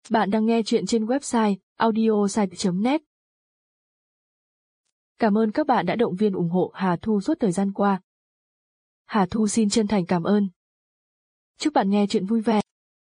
Bạn đang nghe chuyện trên website audiosite.net. Cảm ơn các bạn đã động viên ủng hộ Hà Thu suốt thời gian qua. Hà Thu xin chân thành cảm ơn. Chúc bạn nghe chuyện vui vẻ.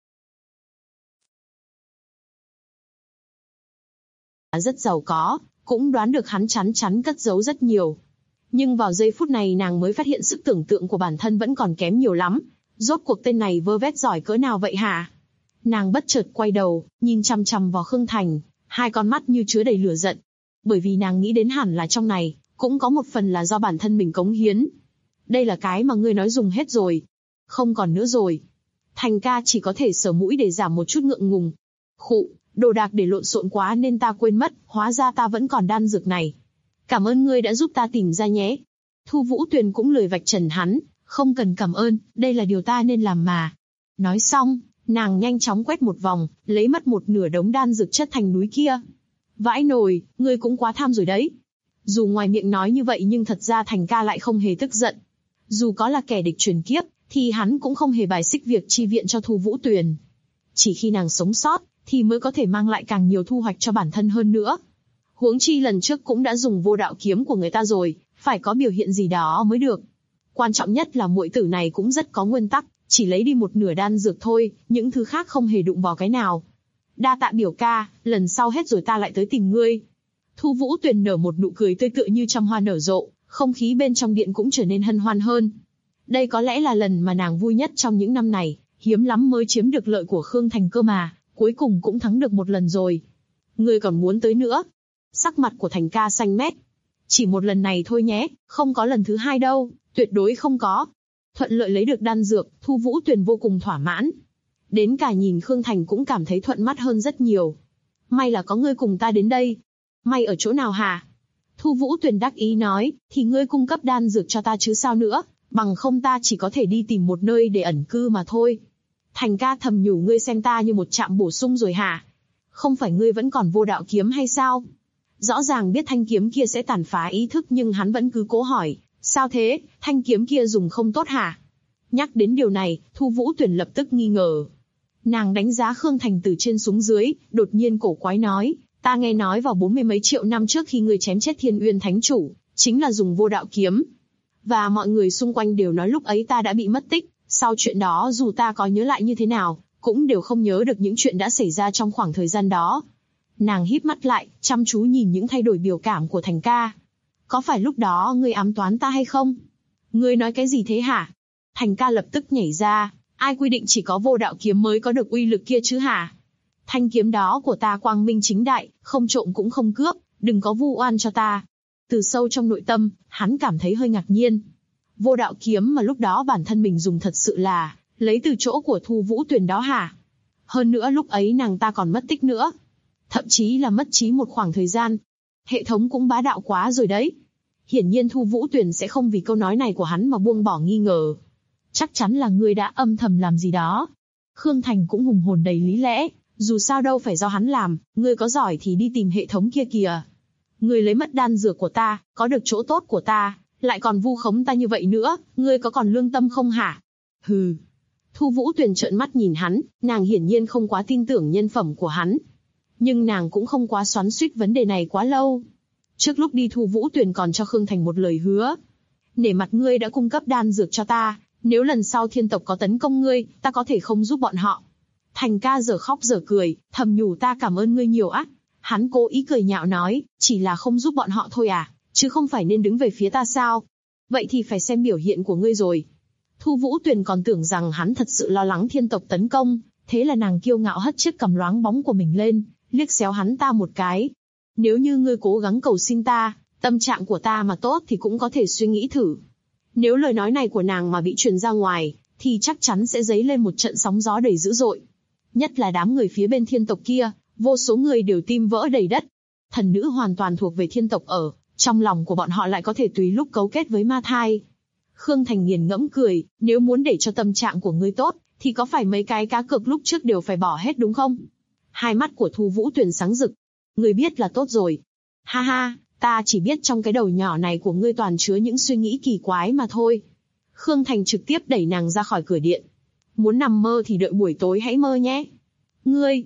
Rất giàu có, cũng đoán được hắn chắn chắn cất giấu rất nhiều. Nhưng vào giây phút này nàng mới phát hiện sức tưởng tượng của bản thân vẫn còn kém nhiều lắm. Rốt cuộc tên này vơ vét giỏi cỡ nào vậy hả? Nàng bất chợt quay đầu, nhìn chằm chằm vào Khương Thành, hai con mắt như chứa đầy lửa giận. Bởi vì nàng nghĩ đến hẳn là trong này, cũng có một phần là do bản thân mình cống hiến. Đây là cái mà ngươi nói dùng hết rồi. Không còn nữa rồi. Thành ca chỉ có thể sờ mũi để giảm một chút ngượng ngùng. Khụ, đồ đạc để lộn xộn quá nên ta quên mất, hóa ra ta vẫn còn đan dược này. Cảm ơn ngươi đã giúp ta tìm ra nhé. Thu Vũ Tuyền cũng lười vạch trần hắn, không cần cảm ơn, đây là điều ta nên làm mà. Nói xong, nàng nhanh chóng quét một vòng, lấy mất một nửa đống đan dược chất thành núi kia. Vãi nồi, ngươi cũng quá tham rồi đấy. Dù ngoài miệng nói như vậy nhưng thật ra Thành ca lại không hề tức giận. Dù có là kẻ địch truyền kiếp, thì hắn cũng không hề bài xích việc chi viện cho Thu Vũ Tuyền. Chỉ khi nàng sống sót, thì mới có thể mang lại càng nhiều thu hoạch cho bản thân hơn nữa. Huống chi lần trước cũng đã dùng vô đạo kiếm của người ta rồi, phải có biểu hiện gì đó mới được. Quan trọng nhất là muội tử này cũng rất có nguyên tắc, chỉ lấy đi một nửa đan dược thôi, những thứ khác không hề đụng vào cái nào. Đa tạ biểu ca, lần sau hết rồi ta lại tới tìm ngươi. Thu Vũ Tuyền nở một nụ cười tươi tựa như trăm hoa nở rộ, không khí bên trong điện cũng trở nên hân hoan hơn. Đây có lẽ là lần mà nàng vui nhất trong những năm này, hiếm lắm mới chiếm được lợi của Khương Thành cơ mà, cuối cùng cũng thắng được một lần rồi. Ngươi còn muốn tới nữa? Sắc mặt của Thành ca xanh mét. Chỉ một lần này thôi nhé, không có lần thứ hai đâu, tuyệt đối không có. Thuận lợi lấy được đan dược, Thu Vũ Tuyền vô cùng thỏa mãn. Đến cả nhìn Khương Thành cũng cảm thấy thuận mắt hơn rất nhiều. May là có ngươi cùng ta đến đây. May ở chỗ nào hả? Thu Vũ Tuyền đắc ý nói, thì ngươi cung cấp đan dược cho ta chứ sao nữa, bằng không ta chỉ có thể đi tìm một nơi để ẩn cư mà thôi. Thành ca thầm nhủ ngươi xem ta như một trạm bổ sung rồi hả? Không phải ngươi vẫn còn vô đạo kiếm hay sao? Rõ ràng biết thanh kiếm kia sẽ tàn phá ý thức nhưng hắn vẫn cứ cố hỏi, sao thế, thanh kiếm kia dùng không tốt hả? Nhắc đến điều này, Thu Vũ Tuyền lập tức nghi ngờ. Nàng đánh giá Khương Thành từ trên xuống dưới, đột nhiên cổ quái nói, ta nghe nói vào 40 mấy triệu năm trước khi ngươi chém chết Thiên Uyên Thánh Chủ, chính là dùng vô đạo kiếm. Và mọi người xung quanh đều nói lúc ấy ta đã bị mất tích, sau chuyện đó dù ta có nhớ lại như thế nào, cũng đều không nhớ được những chuyện đã xảy ra trong khoảng thời gian đó. Nàng híp mắt lại, chăm chú nhìn những thay đổi biểu cảm của Thành ca. Có phải lúc đó ngươi ám toán ta hay không? Ngươi nói cái gì thế hả? Thành ca lập tức nhảy ra, ai quy định chỉ có vô đạo kiếm mới có được uy lực kia chứ hả? Thanh kiếm đó của ta quang minh chính đại, không trộm cũng không cướp, đừng có vu oan cho ta. Từ sâu trong nội tâm, hắn cảm thấy hơi ngạc nhiên. Vô đạo kiếm mà lúc đó bản thân mình dùng thật sự là lấy từ chỗ của Thu Vũ Tuyền đó hả? Hơn nữa lúc ấy nàng ta còn mất tích nữa. Thậm chí là mất trí một khoảng thời gian. Hệ thống cũng bá đạo quá rồi đấy. Hiển nhiên Thu Vũ Tuyền sẽ không vì câu nói này của hắn mà buông bỏ nghi ngờ. Chắc chắn là ngươi đã âm thầm làm gì đó. Khương Thành cũng hùng hồn đầy lý lẽ, dù sao đâu phải do hắn làm, ngươi có giỏi thì đi tìm hệ thống kia kìa. Ngươi lấy mất đan dược của ta, có được chỗ tốt của ta, lại còn vu khống ta như vậy nữa, ngươi có còn lương tâm không hả? Hừ. Thu Vũ Tuyền trợn mắt nhìn hắn, nàng hiển nhiên không quá tin tưởng nhân phẩm của hắn. Nhưng nàng cũng không quá xoắn xuýt vấn đề này quá lâu. Trước lúc đi Thu Vũ Tuyền còn cho Khương Thành một lời hứa. Nể mặt ngươi đã cung cấp đan dược cho ta, nếu lần sau thiên tộc có tấn công ngươi, ta có thể không giúp bọn họ. Thành ca giờ khóc giờ cười, thầm nhủ ta cảm ơn ngươi nhiều á. Hắn cố ý cười nhạo nói, chỉ là không giúp bọn họ thôi à, chứ không phải nên đứng về phía ta sao? Vậy thì phải xem biểu hiện của ngươi rồi. Thu Vũ Tuyền còn tưởng rằng hắn thật sự lo lắng thiên tộc tấn công, thế là nàng kiêu ngạo hất chiếc cằm loáng bóng của mình lên, liếc xéo hắn ta một cái. Nếu như ngươi cố gắng cầu xin ta, tâm trạng của ta mà tốt thì cũng có thể suy nghĩ thử. Nếu lời nói này của nàng mà bị truyền ra ngoài, thì chắc chắn sẽ dấy lên một trận sóng gió đầy dữ dội. Nhất là đám người phía bên thiên tộc kia, vô số người đều tim vỡ đầy đất. Thần nữ hoàn toàn thuộc về thiên tộc ở, trong lòng của bọn họ lại có thể tùy lúc cấu kết với ma thai. Khương Thành nghiền ngẫm cười, nếu muốn để cho tâm trạng của ngươi tốt, thì có phải mấy cái cá cược lúc trước đều phải bỏ hết đúng không? Hai mắt của Thu Vũ Tuyền sáng rực. Ngươi biết là tốt rồi. Ha ha, ta chỉ biết trong cái đầu nhỏ này của ngươi toàn chứa những suy nghĩ kỳ quái mà thôi. Khương Thành trực tiếp đẩy nàng ra khỏi cửa điện. Muốn nằm mơ thì đợi buổi tối hãy mơ nhé. Ngươi!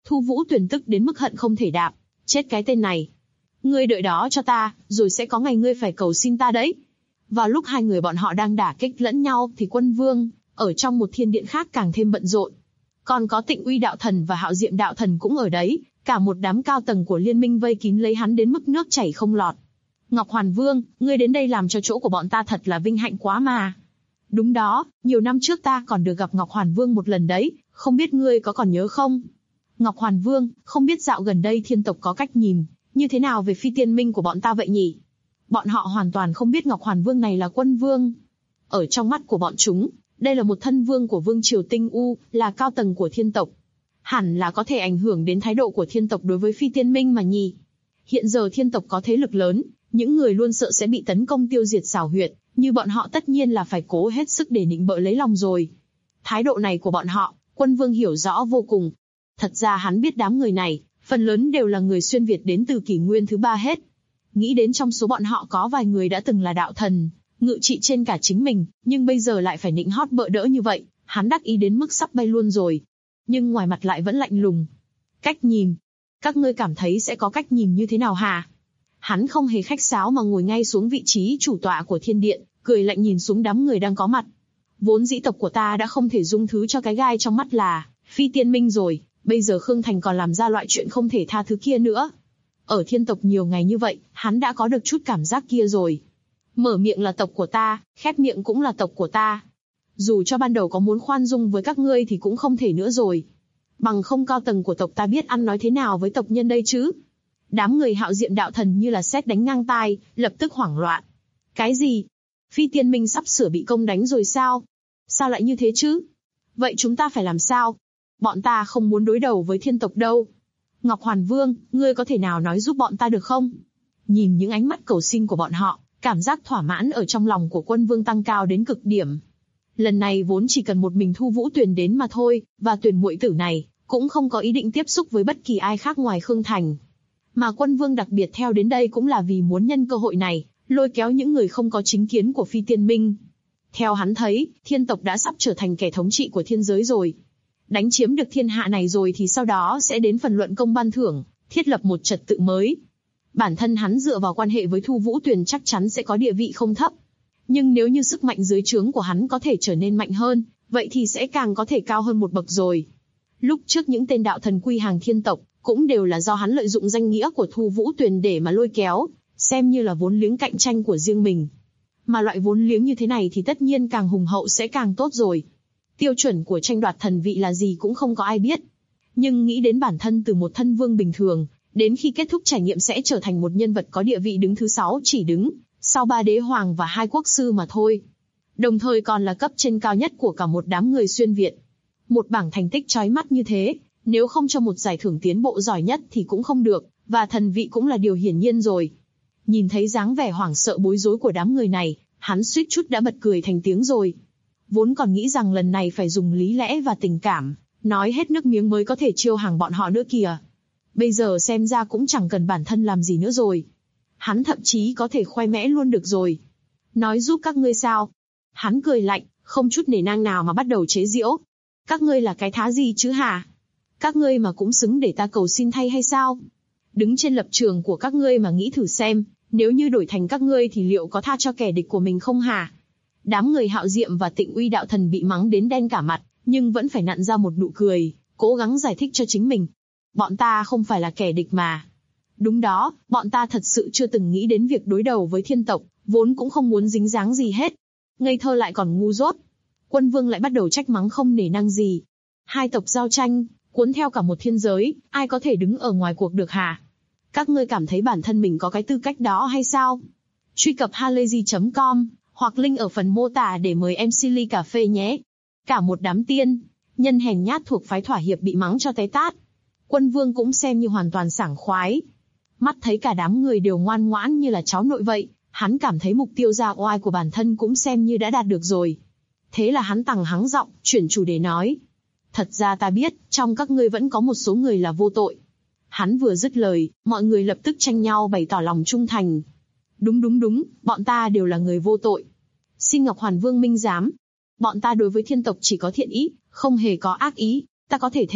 Thu Vũ Tuyền tức đến mức hận không thể đạp chết cái tên này. Ngươi đợi đó cho ta, rồi sẽ có ngày ngươi phải cầu xin ta đấy. Vào lúc hai người bọn họ đang đả kích lẫn nhau thì Quân Vương, ở trong một thiên điện khác càng thêm bận rộn. Còn có Tịnh Uy đạo thần và Hạo Diệm đạo thần cũng ở đấy, cả một đám cao tầng của liên minh vây kín lấy hắn đến mức nước chảy không lọt. Ngọc Hoàn Vương, ngươi đến đây làm cho chỗ của bọn ta thật là vinh hạnh quá mà. Đúng đó, nhiều năm trước ta còn được gặp Ngọc Hoàn Vương một lần đấy, không biết ngươi có còn nhớ không? Ngọc Hoàn Vương, không biết dạo gần đây thiên tộc có cách nhìn như thế nào về phi tiên minh của bọn ta vậy nhỉ? Bọn họ hoàn toàn không biết Ngọc Hoàn Vương này là Quân Vương. Ở trong mắt của bọn chúng, đây là một thân vương của Vương Triều Tinh U, là cao tầng của thiên tộc. Hẳn là có thể ảnh hưởng đến thái độ của thiên tộc đối với phi tiên minh mà nhỉ. Hiện giờ thiên tộc có thế lực lớn, những người luôn sợ sẽ bị tấn công tiêu diệt xảo huyệt, như bọn họ tất nhiên là phải cố hết sức để nịnh bợ lấy lòng rồi. Thái độ này của bọn họ, Quân Vương hiểu rõ vô cùng. Thật ra hắn biết đám người này, phần lớn đều là người xuyên Việt đến từ kỷ nguyên thứ 3 hết. Nghĩ đến trong số bọn họ có vài người đã từng là đạo thần, ngự trị trên cả chính mình, nhưng bây giờ lại phải nịnh hót bợ đỡ như vậy, hắn đắc ý đến mức sắp bay luôn rồi. Nhưng ngoài mặt lại vẫn lạnh lùng. Cách nhìn. Các ngươi cảm thấy sẽ có cách nhìn như thế nào hả? Hắn không hề khách sáo mà ngồi ngay xuống vị trí chủ tọa của thiên điện, cười lạnh nhìn xuống đám người đang có mặt. Vốn dĩ tộc của ta đã không thể dung thứ cho cái gai trong mắt là phi tiên minh rồi, bây giờ Khương Thành còn làm ra loại chuyện không thể tha thứ kia nữa. Ở thiên tộc nhiều ngày như vậy, hắn đã có được chút cảm giác kia rồi. Mở miệng là tộc của ta, khép miệng cũng là tộc của ta. Dù cho ban đầu có muốn khoan dung với các ngươi thì cũng không thể nữa rồi. Bằng không cao tầng của tộc ta biết ăn nói thế nào với tộc nhân đây chứ? Đám người Hạo Diệm đạo thần như là sét đánh ngang tai, lập tức hoảng loạn. Cái gì? Phi tiên minh sắp sửa bị công đánh rồi sao? Sao lại như thế chứ? Vậy chúng ta phải làm sao? Bọn ta không muốn đối đầu với thiên tộc đâu. Ngọc Hoàn Vương, ngươi có thể nào nói giúp bọn ta được không? Nhìn những ánh mắt cầu xin của bọn họ, cảm giác thỏa mãn ở trong lòng của Quân Vương tăng cao đến cực điểm. Lần này vốn chỉ cần một mình Thu Vũ Tuyền đến mà thôi, và Tuyền muội tử này cũng không có ý định tiếp xúc với bất kỳ ai khác ngoài Khương Thành. Mà Quân Vương đặc biệt theo đến đây cũng là vì muốn nhân cơ hội này, lôi kéo những người không có chính kiến của phi tiên minh. Theo hắn thấy, thiên tộc đã sắp trở thành kẻ thống trị của thiên giới rồi. Đánh chiếm được thiên hạ này rồi thì sau đó sẽ đến phần luận công ban thưởng, thiết lập một trật tự mới. Bản thân hắn dựa vào quan hệ với Thu Vũ Tuyền chắc chắn sẽ có địa vị không thấp. Nhưng nếu như sức mạnh dưới trướng của hắn có thể trở nên mạnh hơn, vậy thì sẽ càng có thể cao hơn một bậc rồi. Lúc trước những tên đạo thần quy hàng thiên tộc, cũng đều là do hắn lợi dụng danh nghĩa của Thu Vũ Tuyền để mà lôi kéo, xem như là vốn liếng cạnh tranh của riêng mình. Mà loại vốn liếng như thế này thì tất nhiên càng hùng hậu sẽ càng tốt rồi. Tiêu chuẩn của tranh đoạt thần vị là gì cũng không có ai biết. Nhưng nghĩ đến bản thân từ một thân vương bình thường, đến khi kết thúc trải nghiệm sẽ trở thành một nhân vật có địa vị đứng thứ 6 chỉ đứng sau 3 đế hoàng và 2 quốc sư mà thôi. Đồng thời còn là cấp trên cao nhất của cả một đám người xuyên Việt. Một bảng thành tích chói mắt như thế, nếu không cho một giải thưởng tiến bộ giỏi nhất thì cũng không được, và thần vị cũng là điều hiển nhiên rồi. Nhìn thấy dáng vẻ hoảng sợ bối rối của đám người này, hắn suýt chút đã bật cười thành tiếng rồi. Vốn còn nghĩ rằng lần này phải dùng lý lẽ và tình cảm, nói hết nước miếng mới có thể chiêu hàng bọn họ nữa kìa. Bây giờ xem ra cũng chẳng cần bản thân làm gì nữa rồi. Hắn thậm chí có thể khoe mẽ luôn được rồi. Nói giúp các ngươi sao? Hắn cười lạnh, không chút nể nang nào mà bắt đầu chế giễu. Các ngươi là cái thá gì chứ hả? Các ngươi mà cũng xứng để ta cầu xin thay hay sao? Đứng trên lập trường của các ngươi mà nghĩ thử xem, nếu như đổi thành các ngươi thì liệu có tha cho kẻ địch của mình không hả? Đám người Hạo Diệm và Tịnh Uy đạo thần bị mắng đến đen cả mặt, nhưng vẫn phải nặn ra một nụ cười, cố gắng giải thích cho chính mình. Bọn ta không phải là kẻ địch mà. Đúng đó, bọn ta thật sự chưa từng nghĩ đến việc đối đầu với thiên tộc, vốn cũng không muốn dính dáng gì hết. Ngây thơ lại còn ngu dốt. Quân Vương lại bắt đầu trách mắng không nể nang gì. Hai tộc giao tranh, cuốn theo cả một thiên giới, ai có thể đứng ở ngoài cuộc được hả? Các ngươi cảm thấy bản thân mình có cái tư cách đó hay sao? Truy cập halayzi.com hoặc link ở phần mô tả để mời MC ly cà phê nhé. Cả một đám tiên nhân hèn nhát thuộc phái thỏa hiệp bị mắng cho té tát. Quân Vương cũng xem như hoàn toàn sảng khoái. Mắt thấy cả đám người đều ngoan ngoãn như là cháu nội vậy, hắn cảm thấy mục tiêu ra oai của bản thân cũng xem như đã đạt được rồi. Thế là hắn tằng hắng giọng, chuyển chủ đề nói. Thật ra ta biết, trong các ngươi vẫn có một số người là vô tội. Hắn vừa dứt lời, mọi người lập tức tranh nhau bày tỏ lòng trung thành. Đúng, bọn ta đều là người vô tội. Xin Ngọc Hoàn Vương minh giám. Bọn ta đối với thiên tộc chỉ có thiện ý, không hề có ác ý. Ta có thể thề,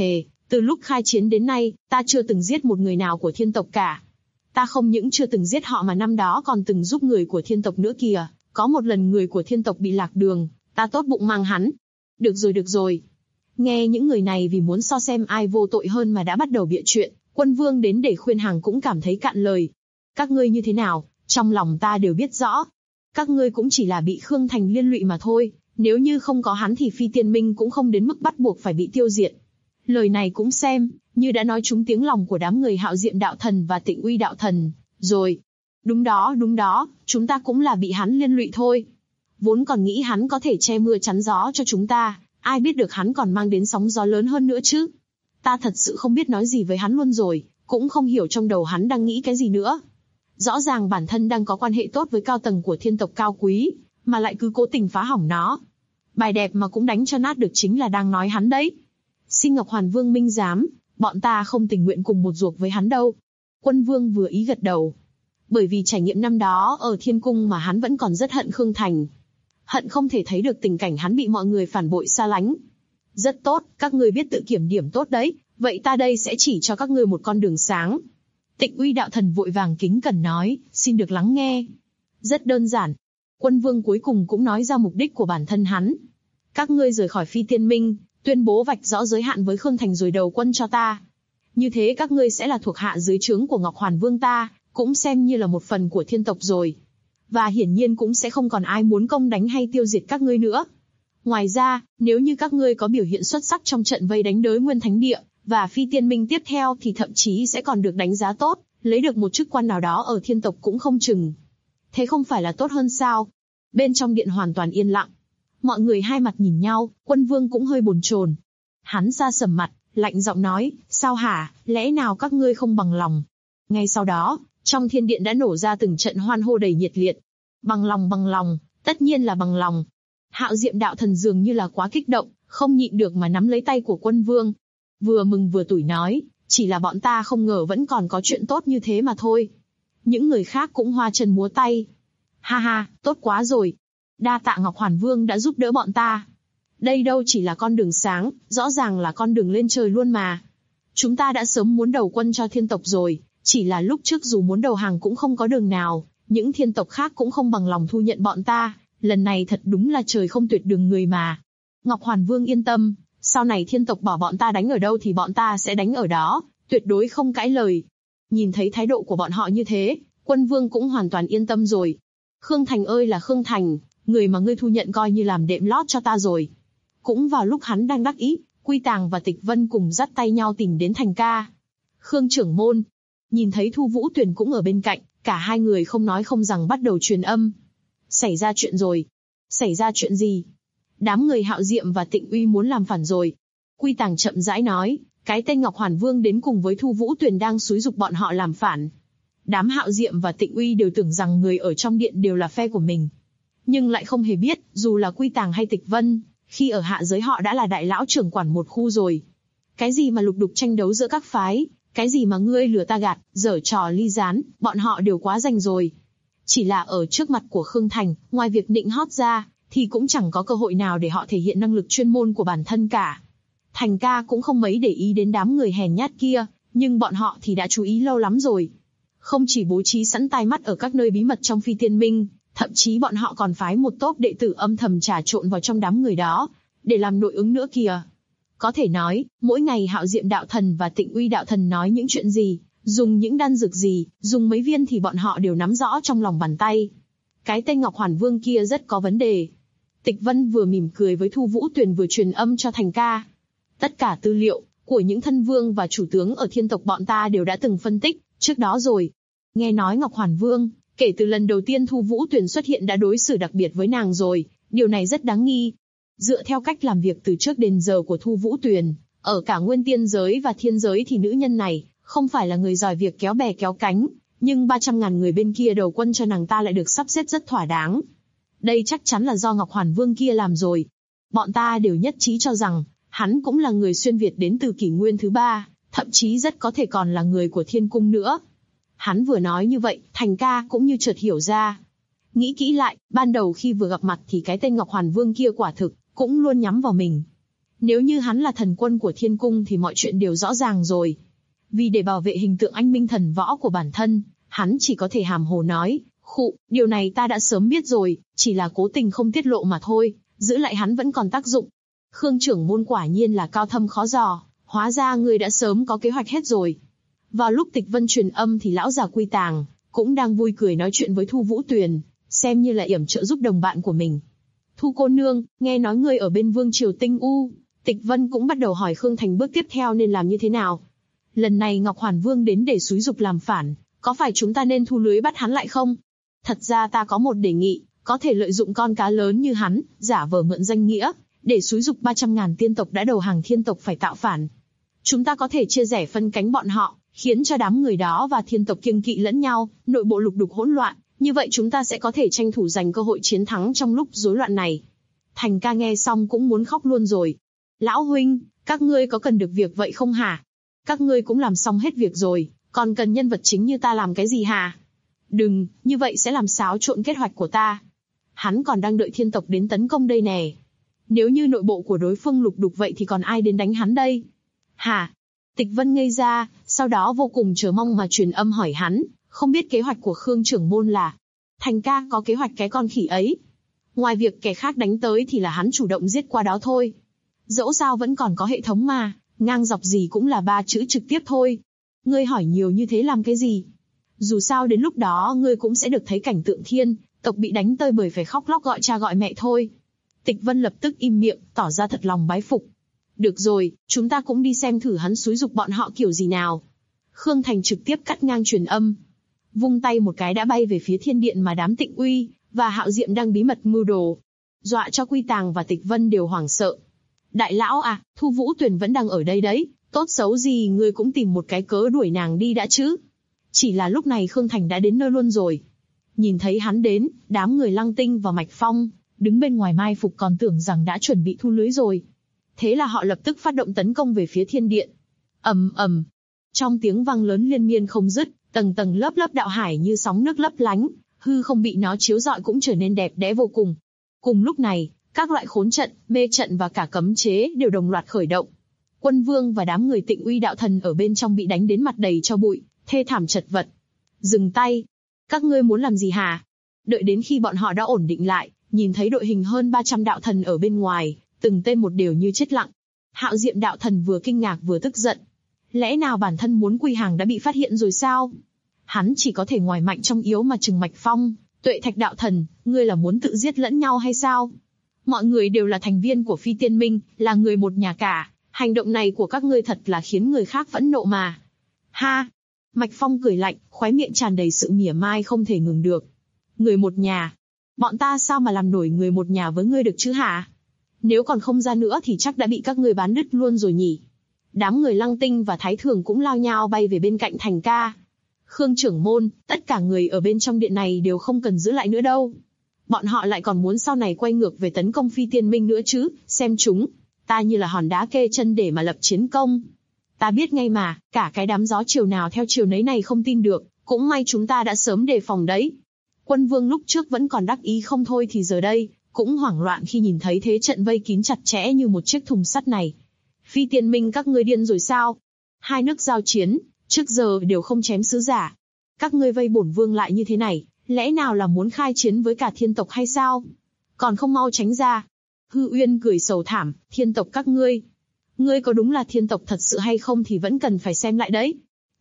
Từ lúc khai chiến đến nay, ta chưa từng giết một người nào của thiên tộc cả. Ta không những chưa từng giết họ mà năm đó còn từng giúp người của thiên tộc nữa kìa. Có một lần người của thiên tộc bị lạc đường, ta tốt bụng mang hắn. Được rồi. Nghe những người này vì muốn so xem ai vô tội hơn mà đã bắt đầu bịa chuyện, Quân Vương đến để khuyên hàng cũng cảm thấy cạn lời. Các ngươi như thế nào, trong lòng ta đều biết rõ. Các ngươi cũng chỉ là bị Khương Thành liên lụy mà thôi, nếu như không có hắn thì Phi Tiên Minh cũng không đến mức bắt buộc phải bị tiêu diệt. Lời này cũng xem như đã nói trúng tiếng lòng của đám người Hạo Diệm đạo thần và Tịnh Uy đạo thần rồi. Đúng đó, chúng ta cũng là bị hắn liên lụy thôi. Vốn còn nghĩ hắn có thể che mưa chắn gió cho chúng ta, ai biết được hắn còn mang đến sóng gió lớn hơn nữa chứ. Ta thật sự không biết nói gì với hắn luôn rồi, cũng không hiểu trong đầu hắn đang nghĩ cái gì nữa. Rõ ràng bản thân đang có quan hệ tốt với cao tầng của thiên tộc cao quý, mà lại cứ cố tình phá hỏng nó. Bài đẹp mà cũng đánh cho nát được chính là đang nói hắn đấy. Xin Ngọc Hoàn Vương minh giám, bọn ta không tình nguyện cùng một ruột với hắn đâu. Quân Vương vừa ý gật đầu. Bởi vì trải nghiệm năm đó ở Thiên Cung mà hắn vẫn còn rất hận Khương Thành. Hận không thể thấy được tình cảnh hắn bị mọi người phản bội xa lánh. Rất tốt, các ngươi biết tự kiểm điểm tốt đấy, vậy ta đây sẽ chỉ cho các ngươi một con đường sáng. Tịnh Uy đạo thần vội vàng kính cẩn nói, xin được lắng nghe. Rất đơn giản. Quân Vương cuối cùng cũng nói ra mục đích của bản thân hắn. Các ngươi rời khỏi Phi Tiên Minh, tuyên bố vạch rõ giới hạn với Khương Thành rồi đầu quân cho ta. Như thế các ngươi sẽ là thuộc hạ dưới trướng của Ngọc Hoàn Vương ta, cũng xem như là một phần của thiên tộc rồi. Và hiển nhiên cũng sẽ không còn ai muốn công đánh hay tiêu diệt các ngươi nữa. Ngoài ra, nếu như các ngươi có biểu hiện xuất sắc trong trận vây đánh Đới Nguyên Thánh Địa và Phi Tiên Minh tiếp theo thì thậm chí sẽ còn được đánh giá tốt, lấy được một chức quan nào đó ở thiên tộc cũng không chừng. Thế không phải là tốt hơn sao? Bên trong điện hoàn toàn yên lặng. Mọi người hai mặt nhìn nhau, Quân Vương cũng hơi bồn chồn. Hắn sa sầm mặt, lạnh giọng nói, sao hả, lẽ nào các ngươi không bằng lòng? Ngay sau đó, trong thiên điện đã nổ ra từng trận hoan hô đầy nhiệt liệt. Bằng lòng, tất nhiên là bằng lòng. Hạo Diệm đạo thần dường như là quá kích động, không nhịn được mà nắm lấy tay của Quân Vương. Vừa mừng vừa tủi nói, chỉ là bọn ta không ngờ vẫn còn có chuyện tốt như thế mà thôi. Những người khác cũng hoa chân múa tay. Ha ha, tốt quá rồi. Đa tạ Ngọc Hoàn Vương đã giúp đỡ bọn ta. Đây đâu chỉ là con đường sáng, rõ ràng là con đường lên trời luôn mà. Chúng ta đã sớm muốn đầu quân cho thiên tộc rồi, chỉ là lúc trước dù muốn đầu hàng cũng không có đường nào, những thiên tộc khác cũng không bằng lòng thu nhận bọn ta, lần này thật đúng là trời không tuyệt đường người mà. Ngọc Hoàn Vương yên tâm, sau này thiên tộc bảo bọn ta đánh ở đâu thì bọn ta sẽ đánh ở đó, tuyệt đối không cãi lời. Nhìn thấy thái độ của bọn họ như thế, Quân Vương cũng hoàn toàn yên tâm rồi. Khương Thành ơi là Khương Thành, người mà ngươi thu nhận coi như làm đệm lót cho ta rồi. Cũng vào lúc hắn đang đắc ý, Quy Tàng và Tịch Vân cùng dắt tay nhau tìm đến Thành ca. Khương trưởng môn, nhìn thấy Thu Vũ Tuyền cũng ở bên cạnh, cả hai người không nói không rằng bắt đầu truyền âm. Xảy ra chuyện rồi. Xảy ra chuyện gì? Đám người Hạo Diệm và Tịnh Uy muốn làm phản rồi. Quy Tàng chậm rãi nói, cái tên Ngọc Hoàn Vương đến cùng với Thu Vũ Tuyền đang xúi giục bọn họ làm phản. Đám Hạo Diệm và Tịnh Uy đều tưởng rằng người ở trong điện đều là phe của mình. Nhưng lại không hề biết, dù là Quy Tàng hay Tịch Vân, khi ở hạ giới họ đã là đại lão trưởng quản một khu rồi. Cái gì mà lục đục tranh đấu giữa các phái, cái gì mà ngươi lừa ta gạt, giở trò ly gián, bọn họ đều quá rành rồi. Chỉ là ở trước mặt của Khương Thành, ngoài việc nịnh hót ra, thì cũng chẳng có cơ hội nào để họ thể hiện năng lực chuyên môn của bản thân cả. Thành ca cũng không mấy để ý đến đám người hèn nhát kia, nhưng bọn họ thì đã chú ý lâu lắm rồi. Không chỉ bố trí sẵn tai mắt ở các nơi bí mật trong Phi Tiên Minh, thậm chí bọn họ còn phái một tốp đệ tử âm thầm trà trộn vào trong đám người đó, để làm nội ứng nữa kìa. Có thể nói, mỗi ngày Hạo Diệm đạo thần và Tịnh Uy đạo thần nói những chuyện gì, dùng những đan dược gì, dùng mấy viên thì bọn họ đều nắm rõ trong lòng bàn tay. Cái tên Ngọc Hoàn Vương kia rất có vấn đề. Tịch Vân vừa mỉm cười với Thu Vũ Tuyền vừa truyền âm cho Thành ca. Tất cả tư liệu của những thân vương và chủ tướng ở thiên tộc bọn ta đều đã từng phân tích trước đó rồi. Nghe nói Ngọc Hoàn Vương, kể từ lần đầu tiên Thu Vũ Tuyền xuất hiện đã đối xử đặc biệt với nàng rồi, điều này rất đáng nghi. Dựa theo cách làm việc từ trước đến giờ của Thu Vũ Tuyền, ở cả nguyên tiên giới và thiên giới thì nữ nhân này không phải là người giỏi việc kéo bè kéo cánh, nhưng 300.000 người bên kia đầu quân cho nàng ta lại được sắp xếp rất thỏa đáng. Đây chắc chắn là do Ngọc Hoàn Vương kia làm rồi. Bọn ta đều nhất trí cho rằng, hắn cũng là người xuyên Việt đến từ kỷ nguyên thứ 3, thậm chí rất có thể còn là người của Thiên Cung nữa. Hắn vừa nói như vậy, Thành ca cũng như chợt hiểu ra. Nghĩ kỹ lại, ban đầu khi vừa gặp mặt thì cái tên Ngọc Hoàn Vương kia quả thực cũng luôn nhắm vào mình. Nếu như hắn là thần quân của thiên cung thì mọi chuyện đều rõ ràng rồi. Vì để bảo vệ hình tượng anh minh thần võ của bản thân, hắn chỉ có thể hàm hồ nói, khụ, điều này ta đã sớm biết rồi, chỉ là cố tình không tiết lộ mà thôi, giữ lại hắn vẫn còn tác dụng. Khương trưởng môn quả nhiên là cao thâm khó dò, hóa ra ngươi đã sớm có kế hoạch hết rồi. Vào lúc Tịch Vân truyền âm thì lão già Quy Tàng cũng đang vui cười nói chuyện với Thu Vũ Tuyền, xem như là yểm trợ giúp đồng bạn của mình. Thu cô nương, nghe nói ngươi ở bên Vương Triều Tinh U. Tịch Vân cũng bắt đầu hỏi Khương Thành bước tiếp theo nên làm như thế nào. Lần này Ngọc Hoàn Vương đến để xúi giục làm phản, có phải chúng ta nên thu lưới bắt hắn lại không? Thật ra ta có một đề nghị, có thể lợi dụng con cá lớn như hắn, giả vờ mượn danh nghĩa, để xúi giục 300.000 tiên tộc đã đầu hàng thiên tộc phải tạo phản. Chúng ta có thể chia rẽ phân cánh bọn họ, khiến cho đám người đó và thiên tộc kiêng kỵ lẫn nhau, nội bộ lục đục hỗn loạn, như vậy chúng ta sẽ có thể tranh thủ giành cơ hội chiến thắng trong lúc rối loạn này. Thành ca nghe xong cũng muốn khóc luôn rồi. Lão huynh, các ngươi có cần được việc vậy không hả? Các ngươi cũng làm xong hết việc rồi, còn cần nhân vật chính như ta làm cái gì hả? Đừng, như vậy sẽ làm xáo trộn kế hoạch của ta. Hắn còn đang đợi thiên tộc đến tấn công đây nè. Nếu như nội bộ của đối phương lục đục vậy thì còn ai đến đánh hắn đây? Hả? Tịch Vân ngây ra, sau đó vô cùng chờ mong mà truyền âm hỏi hắn, không biết kế hoạch của Khương trưởng môn là. Thành ca có kế hoạch cái con khỉ ấy. Ngoài việc kẻ khác đánh tới thì là hắn chủ động giết qua đó thôi. Dẫu sao vẫn còn có hệ thống mà, ngang dọc gì cũng là 3 chữ trực tiếp thôi. Ngươi hỏi nhiều như thế làm cái gì? Dù sao đến lúc đó ngươi cũng sẽ được thấy cảnh tượng thiên tộc bị đánh tơi bời phải khóc lóc gọi cha gọi mẹ thôi. Tịch Vân lập tức im miệng, tỏ ra thật lòng bái phục. Được rồi, chúng ta cũng đi xem thử hắn xúi giục bọn họ kiểu gì nào. Khương Thành trực tiếp cắt ngang truyền âm. Vung tay một cái đã bay về phía thiên điện mà đám Tịnh Uy và Hạo Diệm đang bí mật mưu đồ. Dọa cho Quy Tàng và Tịch Vân đều hoảng sợ. Đại lão à, Thu Vũ Tuyền vẫn đang ở đây đấy, tốt xấu gì ngươi cũng tìm một cái cớ đuổi nàng đi đã chứ. Chỉ là lúc này Khương Thành đã đến nơi luôn rồi. Nhìn thấy hắn đến, đám người Lăng Tinh và Mạch Phong đứng bên ngoài mai phục còn tưởng rằng đã chuẩn bị thu lưới rồi. Thế là họ lập tức phát động tấn công về phía thiên điện. Ầm ầm, trong tiếng vang lớn liên miên không dứt, tầng tầng lớp lớp đạo hải như sóng nước lấp lánh, hư không bị nó chiếu rọi cũng trở nên đẹp đẽ vô cùng. Cùng lúc này, các loại khốn trận, mê trận và cả cấm chế đều đồng loạt khởi động. Quân Vương và đám người Tịnh Uy đạo thần ở bên trong bị đánh đến mặt đầy cho bụi, thê thảm chật vật. Dừng tay! Các ngươi muốn làm gì hả? Đợi đến khi bọn họ đã ổn định lại, nhìn thấy đội hình hơn 300 đạo thần ở bên ngoài, từng tên một đều như chết lặng. Hạo Diệm đạo thần vừa kinh ngạc vừa tức giận. Lẽ nào bản thân muốn quy hàng đã bị phát hiện rồi sao? Hắn chỉ có thể ngoài mạnh trong yếu mà trừng Mạch Phong. Tuệ Thạch đạo thần, ngươi là muốn tự giết lẫn nhau hay sao? Mọi người đều là thành viên của Phi Tiên Minh, là người một nhà cả. Hành động này của các ngươi thật là khiến người khác phẫn nộ mà. Ha! Mạch Phong cười lạnh, khóe miệng tràn đầy sự mỉa mai không thể ngừng được. Người một nhà? Bọn ta sao mà làm nổi người một nhà với ngươi được chứ hả? Nếu còn không ra nữa thì chắc đã bị các ngươi bán đứt luôn rồi nhỉ. Đám người Lăng Tinh và Thái Thường cũng lao nhao bay về bên cạnh Thành ca. Khương trưởng môn, tất cả người ở bên trong điện này đều không cần giữ lại nữa đâu. Bọn họ lại còn muốn sau này quay ngược về tấn công Phi Tiên Minh nữa chứ, xem chúng. Ta như là hòn đá kê chân để mà lập chiến công. Ta biết ngay mà, cả cái đám gió chiều nào theo chiều nấy này không tin được, cũng may chúng ta đã sớm đề phòng đấy. Quân Vương lúc trước vẫn còn đắc ý không thôi thì giờ đây, cũng hoảng loạn khi nhìn thấy thế trận vây kín chặt chẽ như một chiếc thùng sắt này. Phi Tiên Minh các ngươi điên rồi sao? Hai nước giao chiến, trước giờ đều không chém sứ giả. Các ngươi vây bổn vương lại như thế này, lẽ nào là muốn khai chiến với cả thiên tộc hay sao? Còn không mau tránh ra. Hư Uyên cười sầu thảm, thiên tộc các ngươi. Ngươi có đúng là thiên tộc thật sự hay không thì vẫn cần phải xem lại đấy.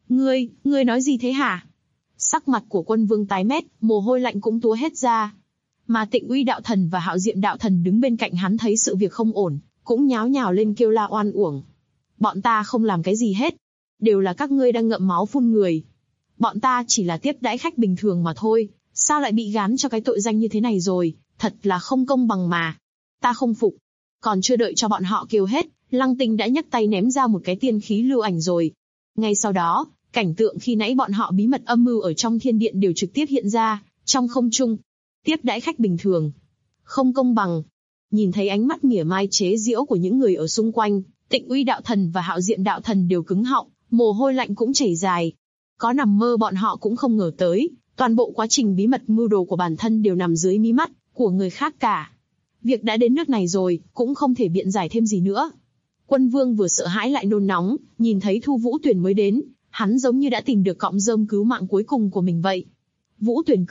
Ngươi nói gì thế hả? Sắc mặt của Quân Vương tái mét, mồ hôi lạnh cũng túa hết ra. Mà Tịnh Uy đạo thần và Hạo Diệm đạo thần đứng bên cạnh hắn thấy sự việc không ổn, cũng nháo nhào lên kêu la oan uổng. Bọn ta không làm cái gì hết. Đều là các ngươi đang ngậm máu phun người. Bọn ta chỉ là tiếp đãi khách bình thường mà thôi, sao lại bị gán cho cái tội danh như thế này rồi, thật là không công bằng mà. Ta không phục. Còn chưa đợi cho bọn họ kêu hết, Lăng Tinh đã nhấc tay ném ra một cái tiên khí lưu ảnh rồi. Ngay sau đó, cảnh tượng khi nãy bọn họ bí mật âm mưu ở trong thiên điện đều trực tiếp hiện ra, trong không trung. Tiếp đãi khách bình thường. Không công bằng. Nhìn thấy ánh mắt mỉa mai chế giễu của những người ở xung quanh, Tịnh Uy đạo thần và Hạo Diệm đạo thần đều cứng họng, mồ hôi lạnh cũng chảy dài. Có nằm mơ bọn họ cũng không ngờ tới, toàn bộ quá trình bí mật mưu đồ của bản thân đều nằm dưới mí mắt của người khác cả. Việc đã đến nước này rồi, cũng không thể biện giải thêm gì nữa. Quân Vương vừa sợ hãi lại nôn nóng, nhìn thấy Thu Vũ Tuyền mới đến, hắn giống như đã tìm được cọng rơm cứu mạng cuối cùng của mình vậy. Vũ Tuyền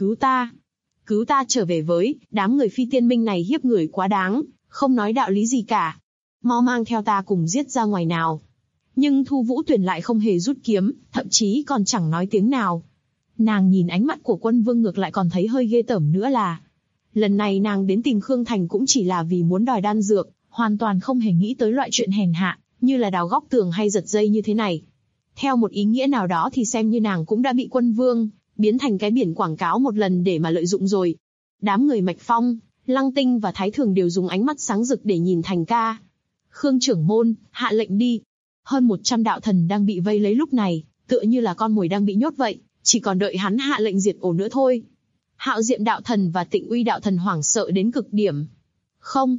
cứu ta trở về với, đám người Phi Tiên Minh này hiếp người quá đáng, không nói đạo lý gì cả. Mau mang theo ta cùng giết ra ngoài nào. Nhưng Thu Vũ Tuyền lại không hề rút kiếm, thậm chí còn chẳng nói tiếng nào. Nàng nhìn ánh mắt của Quân Vương ngược lại còn thấy hơi ghê tởm nữa là, lần này nàng đến tìm Khương Thành cũng chỉ là vì muốn đòi đan dược, hoàn toàn không hề nghĩ tới loại chuyện hèn hạ, như là đào góc tường hay giật dây như thế này. Theo một ý nghĩa nào đó thì xem như nàng cũng đã bị Quân Vương biến thành cái biển quảng cáo một lần để mà lợi dụng rồi. Đám người Mạch Phong, Lăng Tinh và Thái Thường đều dùng ánh mắt sáng rực để nhìn Thành ca. Khương trưởng môn, hạ lệnh đi. Hơn 100 đạo thần đang bị vây lấy lúc này, tựa như là con mồi đang bị nhốt vậy, chỉ còn đợi hắn hạ lệnh diệt ổ nữa thôi. Hạo Diệm đạo thần và Tịnh Uy đạo thần hoảng sợ đến cực điểm. Không,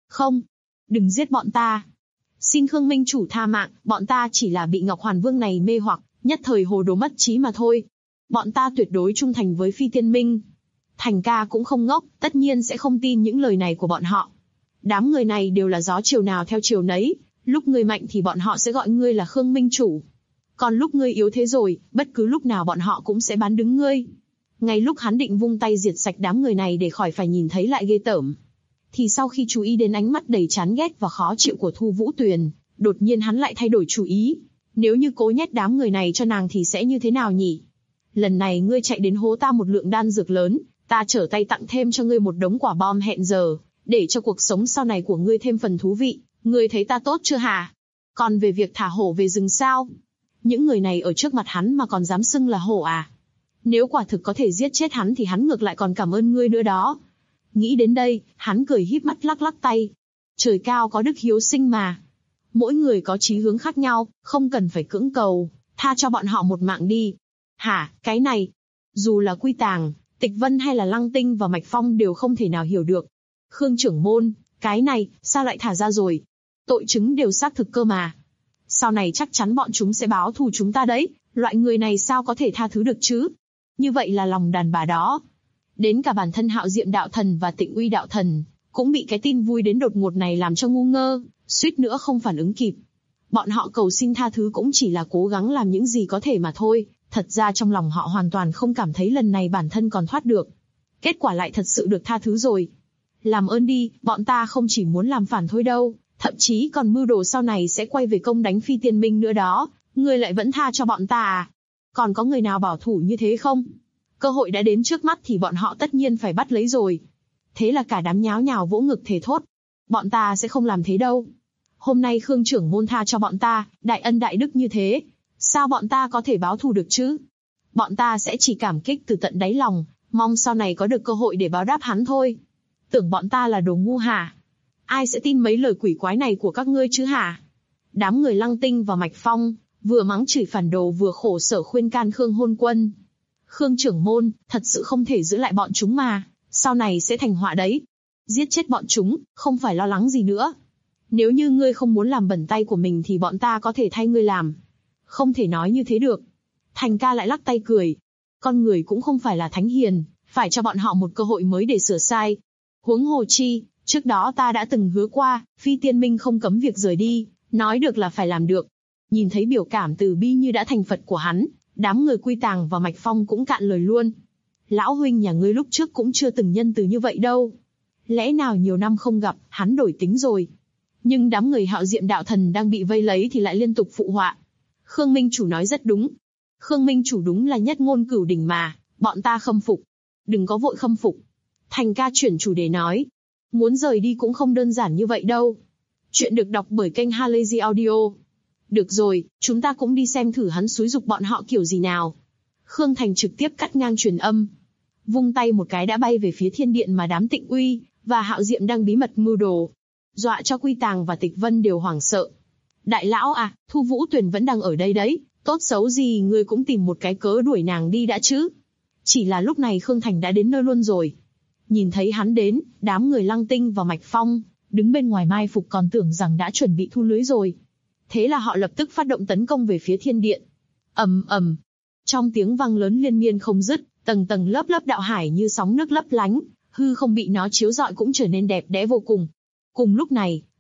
đừng giết bọn ta. Xin Khương Minh chủ tha mạng, bọn ta chỉ là bị Ngọc Hoàn Vương này mê hoặc, nhất thời hồ đồ mất trí mà thôi. Bọn ta tuyệt đối trung thành với Phi Tiên Minh. Thành ca cũng không ngốc, tất nhiên sẽ không tin những lời này của bọn họ. Đám người này đều là gió chiều nào theo chiều nấy, lúc ngươi mạnh thì bọn họ sẽ gọi ngươi là Khương Minh chủ. Còn lúc ngươi yếu thế rồi, bất cứ lúc nào bọn họ cũng sẽ bán đứng ngươi. Ngay lúc hắn định vung tay diệt sạch đám người này để khỏi phải nhìn thấy lại ghê tởm, thì sau khi chú ý đến ánh mắt đầy chán ghét và khó chịu của Thu Vũ Tuyền, đột nhiên hắn lại thay đổi chủ ý. Nếu như cố nhét đám người này cho nàng thì sẽ như thế nào nhỉ? Lần này ngươi chạy đến hố ta một lượng đan dược lớn, ta trở tay tặng thêm cho ngươi một đống quả bom hẹn giờ, để cho cuộc sống sau này của ngươi thêm phần thú vị. Ngươi thấy ta tốt chưa hả? Còn về việc thả hổ về rừng sao? Những người này ở trước mặt hắn mà còn dám xưng là hổ à? Nếu quả thực có thể giết chết hắn thì hắn ngược lại còn cảm ơn ngươi nữa đó. Nghĩ đến đây, hắn cười híp mắt lắc lắc tay. Trời cao có đức hiếu sinh mà. Mỗi người có chí hướng khác nhau, không cần phải cưỡng cầu, tha cho bọn họ một mạng đi. Hả, cái này? Dù là Quy Tàng, Tịch Vân hay là Lăng Tinh và Mạch Phong đều không thể nào hiểu được. Khương trưởng môn, cái này, sao lại thả ra rồi? Tội chứng đều xác thực cơ mà. Sau này chắc chắn bọn chúng sẽ báo thù chúng ta đấy, loại người này sao có thể tha thứ được chứ? Như vậy là lòng đàn bà đó. Đến cả bản thân Hạo Diệm đạo thần và Tịnh Uy đạo thần cũng bị cái tin vui đến đột ngột này làm cho ngu ngơ, suýt nữa không phản ứng kịp. Bọn họ cầu xin tha thứ cũng chỉ là cố gắng làm những gì có thể mà thôi, thật ra trong lòng họ hoàn toàn không cảm thấy lần này bản thân còn thoát được. Kết quả lại thật sự được tha thứ rồi. Làm ơn đi, bọn ta không chỉ muốn làm phản thôi đâu, thậm chí còn mưu đồ sau này sẽ quay về công đánh Phi Tiên Minh nữa đó, ngươi lại vẫn tha cho bọn ta à? Còn có người nào bảo thủ như thế không? Cơ hội đã đến trước mắt thì bọn họ tất nhiên phải bắt lấy rồi. Thế là cả đám nháo nhào vỗ ngực thề thốt. Bọn ta sẽ không làm thế đâu. Hôm nay Khương trưởng môn tha cho bọn ta, đại ân đại đức như thế. Sao bọn ta có thể báo thù được chứ? Bọn ta sẽ chỉ cảm kích từ tận đáy lòng, mong sau này có được cơ hội để báo đáp hắn thôi. Tưởng bọn ta là đồ ngu hả? Ai sẽ tin mấy lời quỷ quái này của các ngươi chứ hả? Đám người Lăng Tinh và Mạch Phong vừa mắng chửi phản đồ vừa khổ sở khuyên can Khương Hôn Quân. Khương trưởng môn, thật sự không thể giữ lại bọn chúng mà, sau này sẽ thành họa đấy. Giết chết bọn chúng, không phải lo lắng gì nữa. Nếu như ngươi không muốn làm bẩn tay của mình thì bọn ta có thể thay ngươi làm. Không thể nói như thế được. Thành ca lại lắc tay cười. Con người cũng không phải là thánh hiền, phải cho bọn họ một cơ hội mới để sửa sai. Huống hồ chi, trước đó ta đã từng hứa qua, Phi Tiên Minh không cấm việc rời đi, nói được là phải làm được. Nhìn thấy biểu cảm từ bi như đã thành Phật của hắn, đám người Quy Tàng và Mạch Phong cũng cạn lời luôn. Lão huynh nhà ngươi lúc trước cũng chưa từng nhân từ như vậy đâu. Lẽ nào nhiều năm không gặp, hắn đổi tính rồi. Nhưng đám người Hạo Diệm đạo thần đang bị vây lấy thì lại liên tục phụ họa. Khương Minh chủ nói rất đúng. Khương Minh chủ đúng là nhất ngôn cửu đỉnh mà, bọn ta khâm phục. Đừng có vội khâm phục. Thành ca chuyển chủ đề nói. Muốn rời đi cũng không đơn giản như vậy đâu. Chuyện được đọc bởi kênh Halazy Audio. Được rồi, chúng ta cũng đi xem thử hắn xúi giục bọn họ kiểu gì nào. Khương Thành trực tiếp cắt ngang truyền âm. Vung tay một cái đã bay về phía thiên điện mà đám Tịnh Uy và Hạo Diệm đang bí mật mưu đồ. Dọa cho Quy Tàng và Tịch Vân đều hoảng sợ. Đại lão à, Thu Vũ Tuyền vẫn đang ở đây đấy, tốt xấu gì ngươi cũng tìm một cái cớ đuổi nàng đi đã chứ. Chỉ là lúc này Khương Thành đã đến nơi luôn rồi. Nhìn thấy hắn đến, đám người Lăng Tinh và Mạch Phong đứng bên ngoài mai phục còn tưởng rằng đã chuẩn bị thu lưới rồi. Thế là họ lập tức phát động tấn công về phía thiên điện. Ầm ầm, trong tiếng vang lớn liên miên không dứt, tầng tầng lớp lớp đạo hải như sóng nước lấp lánh, hư không bị nó chiếu rọi cũng trở nên đẹp đẽ vô cùng. Cùng lúc này,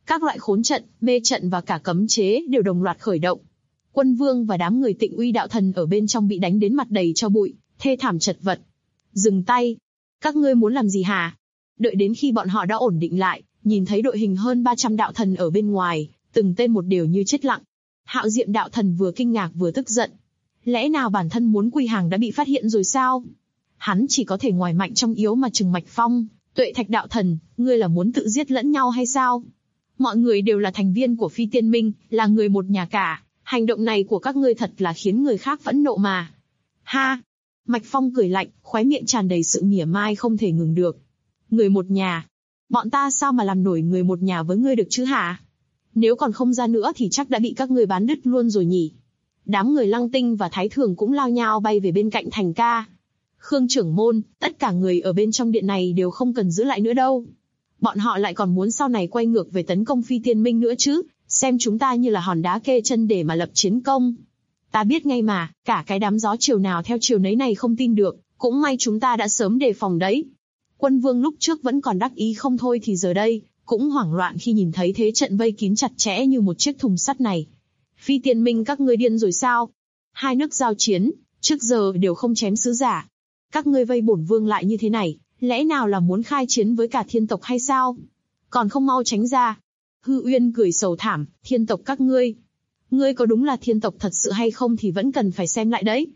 Các loại khốn trận, mê trận và cả cấm chế đều đồng loạt khởi động. Quân Vương và đám người Tịnh Uy đạo thần ở bên trong bị đánh đến mặt đầy cho bụi, thê thảm chật vật. Dừng tay! Các ngươi muốn làm gì hả? Đợi đến khi bọn họ đã ổn định lại, nhìn thấy đội hình hơn 300 đạo thần ở bên ngoài, từng tên một đều như chết lặng. Hạo Diệm đạo thần vừa kinh ngạc vừa tức giận. Lẽ nào bản thân muốn quy hàng đã bị phát hiện rồi sao? Hắn chỉ có thể ngoài mạnh trong yếu mà trừng Mạch Phong, Tuệ Thạch đạo thần, ngươi là muốn tự giết lẫn nhau hay sao? Mọi người đều là thành viên của Phi Tiên Minh, là người một nhà cả, hành động này của các ngươi thật là khiến người khác phẫn nộ mà. Ha! Mạch Phong cười lạnh, khóe miệng tràn đầy sự mỉa mai không thể ngừng được. Người một nhà? Bọn ta sao mà làm nổi người một nhà với ngươi được chứ hả? Nếu còn không ra nữa thì chắc đã bị các ngươi bán đứt luôn rồi nhỉ. Đám người Lăng Tinh và Thái Thường cũng lao nhao bay về bên cạnh Thành Ca. Khương trưởng môn, tất cả người ở bên trong điện này đều không cần giữ lại nữa đâu. Bọn họ lại còn muốn sau này quay ngược về tấn công Phi Tiên Minh nữa chứ, xem chúng ta như là hòn đá kê chân để mà lập chiến công. Ta biết ngay mà, cả cái đám gió chiều nào theo chiều nấy này không tin được, cũng may chúng ta đã sớm đề phòng đấy. Quân Vương lúc trước vẫn còn đắc ý không thôi thì giờ đây, cũng hoảng loạn khi nhìn thấy thế trận vây kín chặt chẽ như một chiếc thùng sắt này. Phi Tiên Minh các ngươi điên rồi sao? Hai nước giao chiến, trước giờ đều không chém sứ giả. Các ngươi vây bổn vương lại như thế này, lẽ nào là muốn khai chiến với cả thiên tộc hay sao? Còn không mau tránh ra. Hư Uyên cười sầu thảm, thiên tộc các ngươi. Ngươi có đúng là thiên tộc thật sự hay không thì vẫn cần phải xem lại đấy.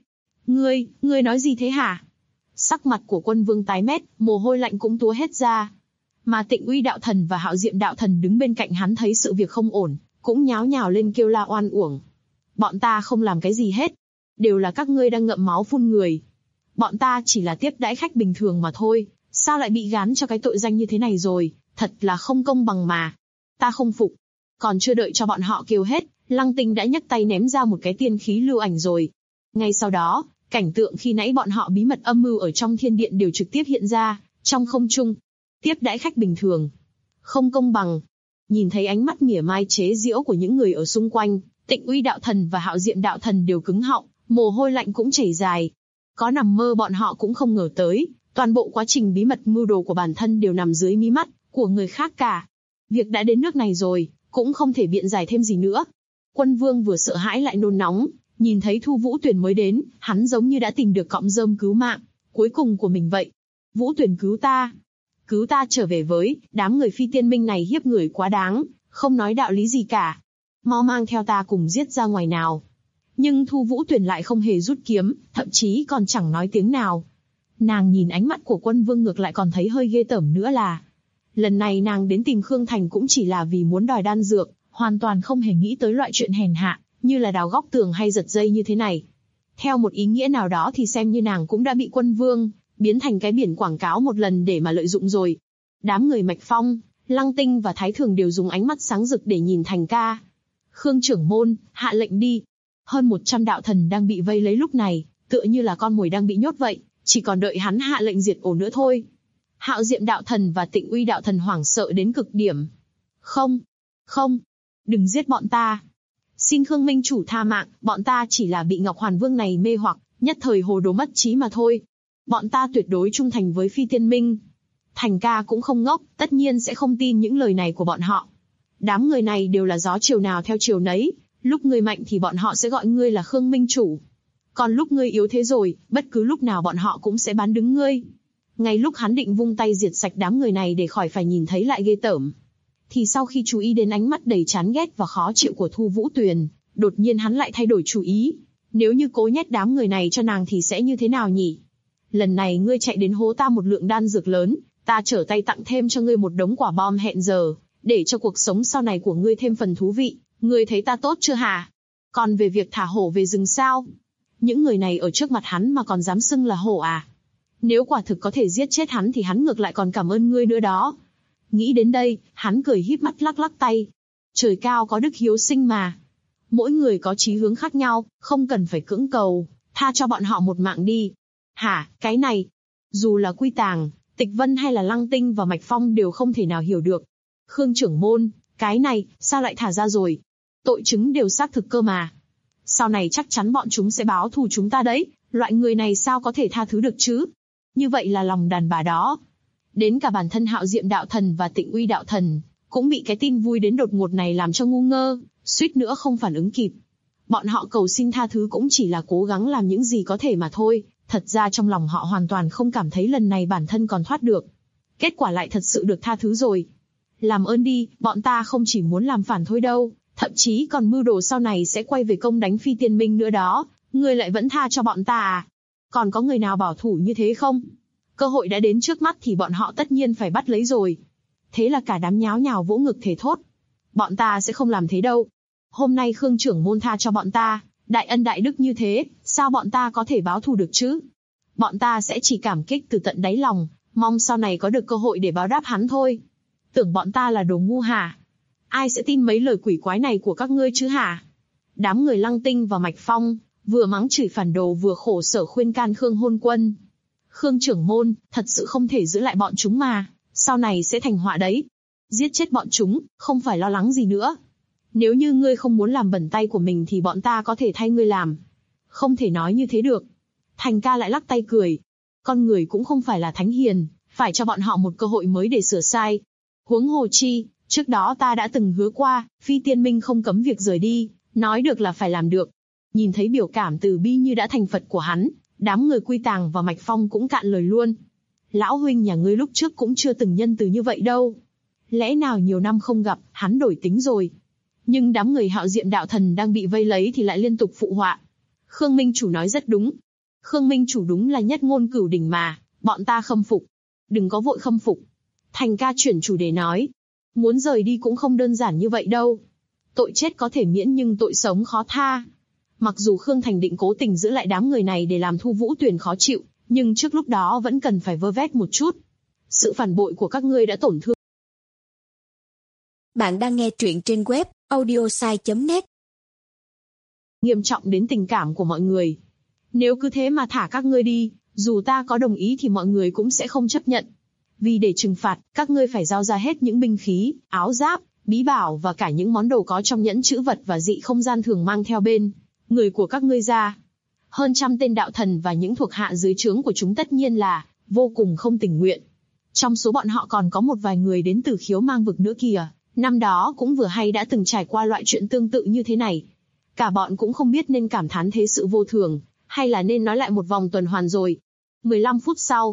Ngươi nói gì thế hả? Sắc mặt của Quân Vương tái mét, mồ hôi lạnh cũng túa hết ra. Mà Tịnh Uy đạo thần và Hạo Diệm đạo thần đứng bên cạnh hắn thấy sự việc không ổn, cũng nháo nhào lên kêu la oan uổng. Bọn ta không làm cái gì hết. Đều là các ngươi đang ngậm máu phun người. Bọn ta chỉ là tiếp đãi khách bình thường mà thôi, sao lại bị gán cho cái tội danh như thế này rồi, thật là không công bằng mà. Ta không phục. Còn chưa đợi cho bọn họ kêu hết, Lăng Tinh đã nhấc tay ném ra một cái tiên khí lưu ảnh rồi. Ngay sau đó, cảnh tượng khi nãy bọn họ bí mật âm mưu ở trong thiên điện đều trực tiếp hiện ra, trong không trung. Tiếp đãi khách bình thường. Không công bằng. Nhìn thấy ánh mắt mỉa mai chế giễu của những người ở xung quanh, Tịnh Uy đạo thần và Hạo Diệm đạo thần đều cứng họng, mồ hôi lạnh cũng chảy dài. Có nằm mơ bọn họ cũng không ngờ tới, toàn bộ quá trình bí mật mưu đồ của bản thân đều nằm dưới mí mắt của người khác cả. Việc đã đến nước này rồi, cũng không thể biện giải thêm gì nữa. Quân Vương vừa sợ hãi lại nôn nóng, nhìn thấy Thu Vũ Tuyền mới đến, hắn giống như đã tìm được cọng rơm cứu mạng cuối cùng của mình vậy. Vũ Tuyền cứu ta trở về với, đám người Phi Tiên Minh này hiếp người quá đáng, không nói đạo lý gì cả. Mau mang theo ta cùng giết ra ngoài nào. Nhưng Thu Vũ Tuyền lại không hề rút kiếm, thậm chí còn chẳng nói tiếng nào. Nàng nhìn ánh mắt của Quân Vương ngược lại còn thấy hơi ghê tởm nữa là, lần này nàng đến tìm Khương Thành cũng chỉ là vì muốn đòi đan dược, hoàn toàn không hề nghĩ tới loại chuyện hèn hạ, như là đào góc tường hay giật dây như thế này. Theo một ý nghĩa nào đó thì xem như nàng cũng đã bị Quân Vương biến thành cái biển quảng cáo một lần để mà lợi dụng rồi. Đám người Mạch Phong, Lăng Tinh và Thái Thường đều dùng ánh mắt sáng rực để nhìn Thành Ca. Khương trưởng môn, hạ lệnh đi. Hơn 100 đạo thần đang bị vây lấy lúc này, tựa như là con mồi đang bị nhốt vậy, chỉ còn đợi hắn hạ lệnh diệt ổ nữa thôi. Hạo Diệm đạo thần và Tịnh Uy đạo thần hoảng sợ đến cực điểm. Không, đừng giết bọn ta. Xin Khương Minh chủ tha mạng, bọn ta chỉ là bị Ngọc Hoàn Vương này mê hoặc, nhất thời hồ đồ mất trí mà thôi. Bọn ta tuyệt đối trung thành với Phi Tiên Minh. Thành Ca cũng không ngốc, tất nhiên sẽ không tin những lời này của bọn họ. Đám người này đều là gió chiều nào theo chiều nấy, lúc ngươi mạnh thì bọn họ sẽ gọi ngươi là Khương Minh chủ. Còn lúc ngươi yếu thế rồi, bất cứ lúc nào bọn họ cũng sẽ bán đứng ngươi. Ngay lúc hắn định vung tay diệt sạch đám người này để khỏi phải nhìn thấy lại ghê tởm, thì sau khi chú ý đến ánh mắt đầy chán ghét và khó chịu của Thu Vũ Tuyền, đột nhiên hắn lại thay đổi chủ ý. Nếu như cố nhét đám người này cho nàng thì sẽ như thế nào nhỉ? Lần này ngươi chạy đến hố ta một lượng đan dược lớn, ta trở tay tặng thêm cho ngươi một đống quả bom hẹn giờ, để cho cuộc sống sau này của ngươi thêm phần thú vị. Ngươi thấy ta tốt chưa hả? Còn về việc thả hổ về rừng sao? Những người này ở trước mặt hắn mà còn dám xưng là hổ à? Nếu quả thực có thể giết chết hắn thì hắn ngược lại còn cảm ơn ngươi nữa đó. Nghĩ đến đây, hắn cười híp mắt lắc lắc tay. Trời cao có đức hiếu sinh mà. Mỗi người có chí hướng khác nhau, không cần phải cưỡng cầu, tha cho bọn họ một mạng đi. Hả, cái này? Dù là Quy Tàng, Tịch Vân hay là Lăng Tinh và Mạch Phong đều không thể nào hiểu được. Khương trưởng môn, cái này, sao lại thả ra rồi? Tội chứng đều xác thực cơ mà. Sau này chắc chắn bọn chúng sẽ báo thù chúng ta đấy, loại người này sao có thể tha thứ được chứ? Như vậy là lòng đàn bà đó. Đến cả bản thân Hạo Diệm đạo thần và Tịnh Uy đạo thần cũng bị cái tin vui đến đột ngột này làm cho ngu ngơ, suýt nữa không phản ứng kịp. Bọn họ cầu xin tha thứ cũng chỉ là cố gắng làm những gì có thể mà thôi, thật ra trong lòng họ hoàn toàn không cảm thấy lần này bản thân còn thoát được. Kết quả lại thật sự được tha thứ rồi. Làm ơn đi, bọn ta không chỉ muốn làm phản thôi đâu, thậm chí còn mưu đồ sau này sẽ quay về công đánh Phi Tiên Minh nữa đó, ngươi lại vẫn tha cho bọn ta à? Còn có người nào bảo thủ như thế không? Cơ hội đã đến trước mắt thì bọn họ tất nhiên phải bắt lấy rồi. Thế là cả đám nháo nhào vỗ ngực thề thốt. Bọn ta sẽ không làm thế đâu. Hôm nay Khương trưởng môn tha cho bọn ta, đại ân đại đức như thế, sao bọn ta có thể báo thù được chứ? Bọn ta sẽ chỉ cảm kích từ tận đáy lòng, mong sau này có được cơ hội để báo đáp hắn thôi. Tưởng bọn ta là đồ ngu hả? Ai sẽ tin mấy lời quỷ quái này của các ngươi chứ hả? Đám người Lăng Tinh và Mạch Phong, vừa mắng chửi phản đồ vừa khổ sở khuyên can Khương Hôn Quân. Khương trưởng môn, thật sự không thể giữ lại bọn chúng mà, sau này sẽ thành họa đấy. Giết chết bọn chúng, không phải lo lắng gì nữa. Nếu như ngươi không muốn làm bẩn tay của mình thì bọn ta có thể thay ngươi làm. Không thể nói như thế được. Thành ca lại lắc tay cười. Con người cũng không phải là thánh hiền, phải cho bọn họ một cơ hội mới để sửa sai. Huống hồ chi, trước đó ta đã từng hứa qua, Phi Tiên Minh không cấm việc rời đi, nói được là phải làm được. Nhìn thấy biểu cảm từ bi như đã thành Phật của hắn, đám người Quy Tàng và Mạch Phong cũng cạn lời luôn. Lão huynh nhà ngươi lúc trước cũng chưa từng nhân từ như vậy đâu. Lẽ nào nhiều năm không gặp, hắn đổi tính rồi. Nhưng đám người Hạo Diệm đạo thần đang bị vây lấy thì lại liên tục phụ họa. Khương Minh chủ nói rất đúng. Khương Minh chủ đúng là nhất ngôn cửu đỉnh mà, bọn ta khâm phục. Đừng có vội khâm phục. Thành ca chuyển chủ đề nói. Muốn rời đi cũng không đơn giản như vậy đâu. Tội chết có thể miễn nhưng tội sống khó tha. Mặc dù Khương Thành định cố tình giữ lại đám người này để làm Thu Vũ Tuyền khó chịu, nhưng trước lúc đó vẫn cần phải vơ vét một chút. Sự phản bội của các ngươi đã tổn thương. Bạn đang nghe truyện trên web audiosai.net. Nghiêm trọng đến tình cảm của mọi người. Nếu cứ thế mà thả các ngươi đi, dù ta có đồng ý thì mọi người cũng sẽ không chấp nhận. Vì để trừng phạt, các ngươi phải giao ra hết những binh khí, áo giáp, bí bảo và cả những món đồ có trong nhẫn chữ vật và dị không gian thường mang theo bên người của các ngươi ra. Hơn 100 tên đạo thần và những thuộc hạ dưới trướng của chúng tất nhiên là vô cùng không tình nguyện. Trong số bọn họ còn có một vài người đến từ Khiếu Mang vực nữa kìa, năm đó cũng vừa hay đã từng trải qua loại chuyện tương tự như thế này. Cả bọn cũng không biết nên cảm thán thế sự vô thường, hay là nên nói lại một vòng tuần hoàn rồi. 15 phút sau,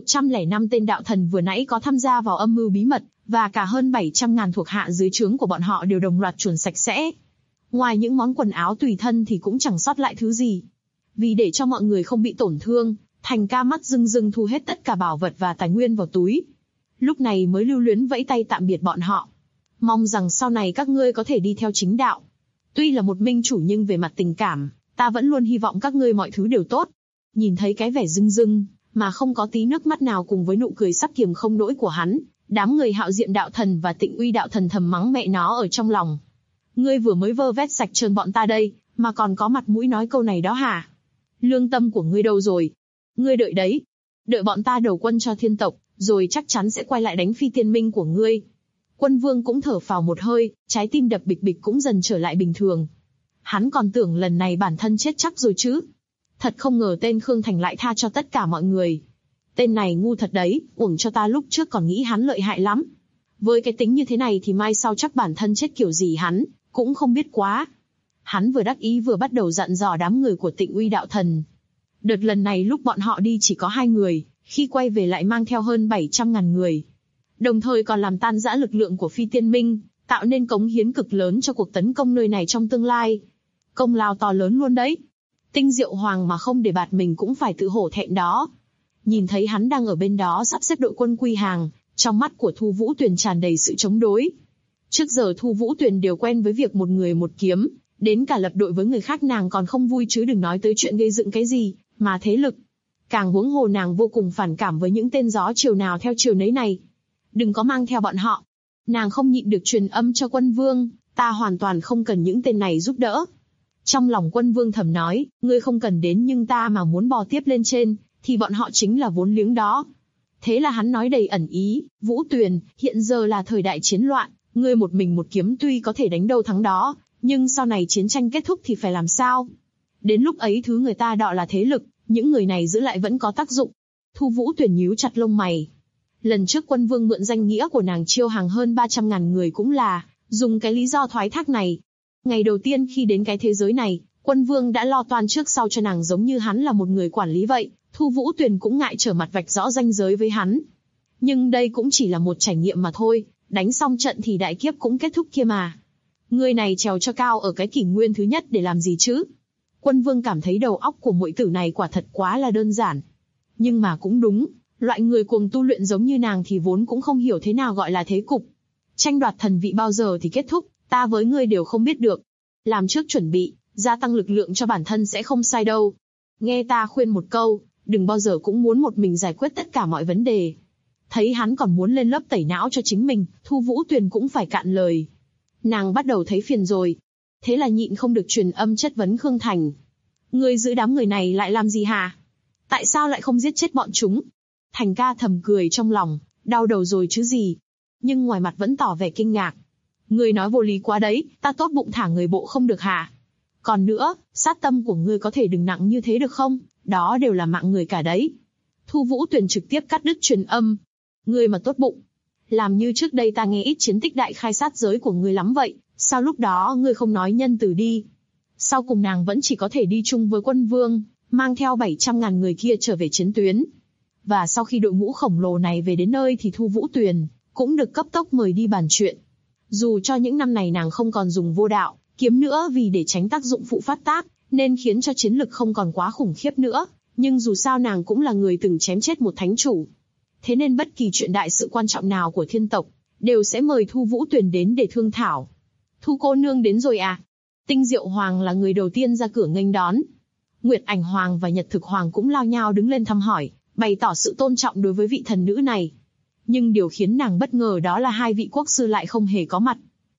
105 tên đạo thần vừa nãy có tham gia vào âm mưu bí mật, và cả hơn 700.000 thuộc hạ dưới trướng của bọn họ đều đồng loạt chuồn sạch sẽ. Ngoài những món quần áo tùy thân thì cũng chẳng sót lại thứ gì. Vì để cho mọi người không bị tổn thương, Thành ca mắt rưng rưng thu hết tất cả bảo vật và tài nguyên vào túi. Lúc này mới lưu luyến vẫy tay tạm biệt bọn họ. Mong rằng sau này các ngươi có thể đi theo chính đạo. Tuy là một minh chủ nhưng về mặt tình cảm, ta vẫn luôn hy vọng các ngươi mọi thứ đều tốt. Nhìn thấy cái vẻ rưng rưng, mà không có tí nước mắt nào cùng với nụ cười sắp kiềm không nổi của hắn, đám người Hạo Diệm đạo thần và Tịnh Uy đạo thần thầm mắng mẹ nó ở trong lòng. Ngươi vừa mới vơ vét sạch trơn bọn ta đây, mà còn có mặt mũi nói câu này đó hả? Lương tâm của ngươi đâu rồi? Ngươi đợi đấy. Đợi bọn ta đầu quân cho thiên tộc, rồi chắc chắn sẽ quay lại đánh Phi Tiên Minh của ngươi. Quân Vương cũng thở phào một hơi, trái tim đập bịch bịch cũng dần trở lại bình thường. Hắn còn tưởng lần này bản thân chết chắc rồi chứ. Thật không ngờ tên Khương Thành lại tha cho tất cả mọi người. Tên này ngu thật đấy, uổng cho ta lúc trước còn nghĩ hắn lợi hại lắm. Với cái tính như thế này thì mai sau chắc bản thân chết kiểu gì hắn cũng không biết quá. Hắn vừa đắc ý vừa bắt đầu dặn dò đám người của Tịnh Uy đạo thần. Đợt lần này lúc bọn họ đi chỉ có 2 người, khi quay về lại mang theo hơn 700.000 người. Đồng thời còn làm tan rã lực lượng của Phi Tiên Minh, tạo nên cống hiến cực lớn cho cuộc tấn công nơi này trong tương lai. Công lao to lớn luôn đấy. Tinh Diệu Hoàng mà không để bạt mình cũng phải tự hổ thẹn đó. Nhìn thấy hắn đang ở bên đó sắp xếp đội quân quy hàng, trong mắt của Thu Vũ Tuyền tràn đầy sự chống đối. Trước giờ Thu Vũ Tuyền đều quen với việc một người một kiếm, đến cả lập đội với người khác nàng còn không vui chứ đừng nói tới chuyện gây dựng cái gì, mà thế lực. Càng huống hồ nàng vô cùng phản cảm với những tên gió chiều nào theo chiều nấy này. Đừng có mang theo bọn họ. Nàng không nhịn được truyền âm cho Quân Vương, ta hoàn toàn không cần những tên này giúp đỡ. Trong lòng Quân Vương thầm nói, ngươi không cần đến nhưng ta mà muốn bò tiếp lên trên, thì bọn họ chính là vốn liếng đó. Thế là hắn nói đầy ẩn ý, Vũ Tuyền, hiện giờ là thời đại chiến loạn, ngươi một mình một kiếm tuy có thể đánh đâu thắng đó, nhưng sau này chiến tranh kết thúc thì phải làm sao? Đến lúc ấy thứ người ta đọ là thế lực, những người này giữ lại vẫn có tác dụng. Thu Vũ Tuyền nhíu chặt lông mày. Lần trước quân vương mượn danh nghĩa của nàng chiêu hàng hơn 300.000 người cũng là dùng cái lý do thoái thác này. Ngày đầu tiên khi đến cái thế giới này, quân vương đã lo toan trước sau cho nàng giống như hắn là một người quản lý vậy, Thu Vũ Tuyền cũng ngại trở mặt vạch rõ ranh giới với hắn. Nhưng đây cũng chỉ là một trải nghiệm mà thôi, đánh xong trận thì đại kiếp cũng kết thúc kia mà. Người này trèo cho cao ở cái kỷ nguyên thứ nhất để làm gì chứ? Quân vương cảm thấy đầu óc của muội tử này quả thật quá là đơn giản. Nhưng mà cũng đúng, loại người cuồng tu luyện giống như nàng thì vốn cũng không hiểu thế nào gọi là thế cục. Tranh đoạt thần vị bao giờ thì kết thúc, ta với ngươi đều không biết được. Làm trước chuẩn bị, gia tăng lực lượng cho bản thân sẽ không sai đâu. Nghe ta khuyên một câu, đừng bao giờ cũng muốn một mình giải quyết tất cả mọi vấn đề. Thấy hắn còn muốn lên lớp tẩy não cho chính mình, Thu Vũ Tuyền cũng phải cạn lời. Nàng bắt đầu thấy phiền rồi. Thế là nhịn không được truyền âm chất vấn Khương Thành. Ngươi giữ đám người này lại làm gì hả? Tại sao lại không giết chết bọn chúng? Thành ca thầm cười trong lòng, đau đầu rồi chứ gì. Nhưng ngoài mặt vẫn tỏ vẻ kinh ngạc. Ngươi nói vô lý quá đấy, ta tốt bụng thả người bộ không được hả? Còn nữa, sát tâm của ngươi có thể đừng nặng như thế được không? Đó đều là mạng người cả đấy. Thu Vũ Tuyền trực tiếp cắt đứt truyền âm. Ngươi mà tốt bụng. Làm như trước đây ta nghe ít chiến tích đại khai sát giới của ngươi lắm vậy, sao lúc đó ngươi không nói nhân từ đi? Sau cùng nàng vẫn chỉ có thể đi chung với quân vương, mang theo 700.000 người kia trở về chiến tuyến. Và sau khi đội ngũ khổng lồ này về đến nơi thì Thu Vũ Tuyền cũng được cấp tốc mời đi bàn chuyện. Dù cho những năm này nàng không còn dùng vô đạo, kiếm nữa vì để tránh tác dụng phụ phát tác, nên khiến cho chiến lực không còn quá khủng khiếp nữa, nhưng dù sao nàng cũng là người từng chém chết một thánh chủ. Thế nên bất kỳ chuyện đại sự quan trọng nào của thiên tộc, đều sẽ mời Thu Vũ Tuyền đến để thương thảo. Thu cô nương đến rồi à? Tinh Diệu Hoàng là người đầu tiên ra cửa nghênh đón. Nguyệt Ảnh Hoàng và Nhật Thực Hoàng cũng lao nhao đứng lên thăm hỏi, bày tỏ sự tôn trọng đối với vị thần nữ này. Nhưng điều khiến nàng bất ngờ đó là hai vị quốc sư lại không hề có mặt.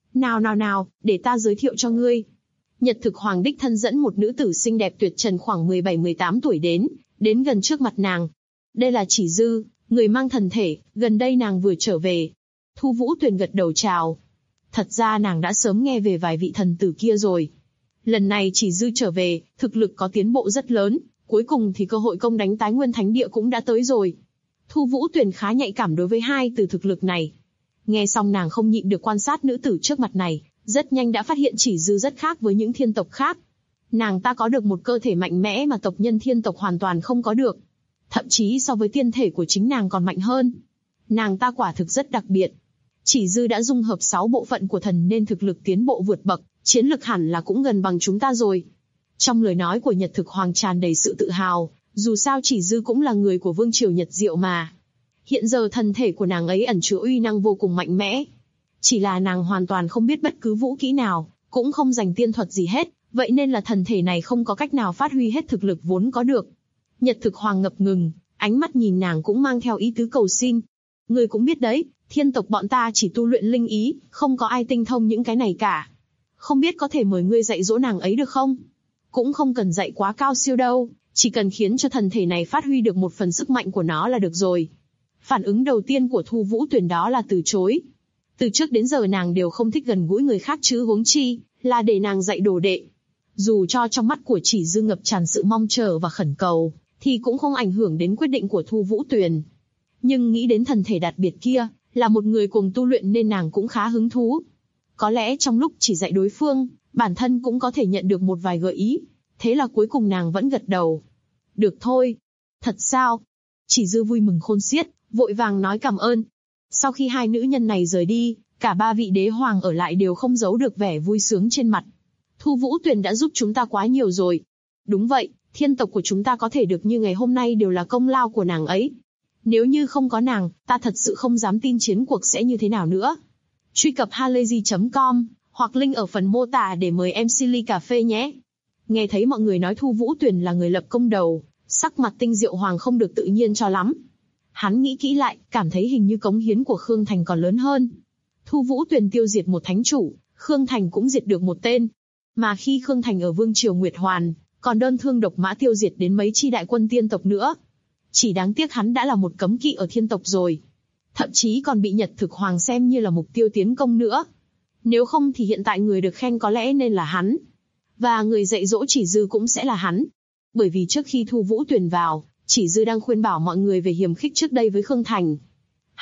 Nào, để ta giới thiệu cho ngươi. Nhật Thực Hoàng đích thân dẫn một nữ tử xinh đẹp tuyệt trần khoảng 17-18 tuổi đến gần trước mặt nàng. Đây là Chỉ Dư, người mang thần thể, gần đây nàng vừa trở về. Thu Vũ Tuyền gật đầu chào. Thật ra nàng đã sớm nghe về vài vị thần tử kia rồi. Lần này Chỉ Dư trở về, thực lực có tiến bộ rất lớn, cuối cùng thì cơ hội công đánh Tái Nguyên Thánh Địa cũng đã tới rồi. Thu Vũ Tuyền khá nhạy cảm đối với hai từ thực lực này. Nghe xong nàng không nhịn được quan sát nữ tử trước mặt này, rất nhanh đã phát hiện Chỉ Dư rất khác với những thiên tộc khác. Nàng ta có được một cơ thể mạnh mẽ mà tộc nhân thiên tộc hoàn toàn không có được. Thậm chí so với tiên thể của chính nàng còn mạnh hơn. Nàng ta quả thực rất đặc biệt. Chỉ Dư đã dung hợp 6 bộ phận của thần nên thực lực tiến bộ vượt bậc, chiến lực hẳn là cũng gần bằng chúng ta rồi. Trong lời nói của Nhật Thực Hoàng tràn đầy sự tự hào, dù sao Chỉ Dư cũng là người của vương triều Nhật Diệu mà. Hiện giờ thân thể của nàng ấy ẩn chứa uy năng vô cùng mạnh mẽ. Chỉ là nàng hoàn toàn không biết bất cứ vũ kỹ nào, cũng không dành tiên thuật gì hết, vậy nên là thần thể này không có cách nào phát huy hết thực lực vốn có được. Nhật Thực Hoàng ngập ngừng, ánh mắt nhìn nàng cũng mang theo ý tứ cầu xin. Ngươi cũng biết đấy, thiên tộc bọn ta chỉ tu luyện linh ý, không có ai tinh thông những cái này cả. Không biết có thể mời ngươi dạy dỗ nàng ấy được không? Cũng không cần dạy quá cao siêu đâu, chỉ cần khiến cho thần thể này phát huy được một phần sức mạnh của nó là được rồi. Phản ứng đầu tiên của Thu Vũ Tuyền đó là từ chối. Từ trước đến giờ nàng đều không thích gần gũi người khác chứ huống chi là để nàng dạy đồ đệ. Dù cho trong mắt của Chỉ Dư ngập tràn sự mong chờ và khẩn cầu, thì cũng không ảnh hưởng đến quyết định của Thu Vũ Tuyền. Nhưng nghĩ đến thần thể đặc biệt kia, là một người cùng tu luyện nên nàng cũng khá hứng thú. Có lẽ trong lúc chỉ dạy đối phương, bản thân cũng có thể nhận được một vài gợi ý. Thế là cuối cùng nàng vẫn gật đầu. Được thôi. Thật sao? Chỉ Dư vui mừng khôn xiết, vội vàng nói cảm ơn. Sau khi hai nữ nhân này rời đi, cả ba vị đế hoàng ở lại đều không giấu được vẻ vui sướng trên mặt. Thu Vũ Tuyền đã giúp chúng ta quá nhiều rồi. Đúng vậy, thiên tộc của chúng ta có thể được như ngày hôm nay đều là công lao của nàng ấy. Nếu như không có nàng, ta thật sự không dám tin chiến cuộc sẽ như thế nào nữa. Truy cập halayzi.com, hoặc link ở phần mô tả để mời MC ly cà phê nhé. Nghe thấy mọi người nói Thu Vũ Tuyền là người lập công đầu, sắc mặt Tinh Diệu Hoàng không được tự nhiên cho lắm. Hắn nghĩ kỹ lại, cảm thấy hình như cống hiến của Khương Thành còn lớn hơn. Thu Vũ Tuyền tiêu diệt một thánh chủ, Khương Thành cũng diệt được một tên. Mà khi Khương Thành ở Vương triều Nguyệt Hoàn, còn đơn thương độc mã tiêu diệt đến mấy chi đại quân tiên tộc nữa. Chỉ đáng tiếc hắn đã là một cấm kỵ ở thiên tộc rồi. Thậm chí còn bị Nhật Thực Hoàng xem như là mục tiêu tiến công nữa. Nếu không thì hiện tại người được khen có lẽ nên là hắn. Và người dạy dỗ Chỉ Dư cũng sẽ là hắn. Bởi vì trước khi Thu Vũ Tuyền vào, Chỉ Dư đang khuyên bảo mọi người về hiềm khích trước đây với Khương Thành.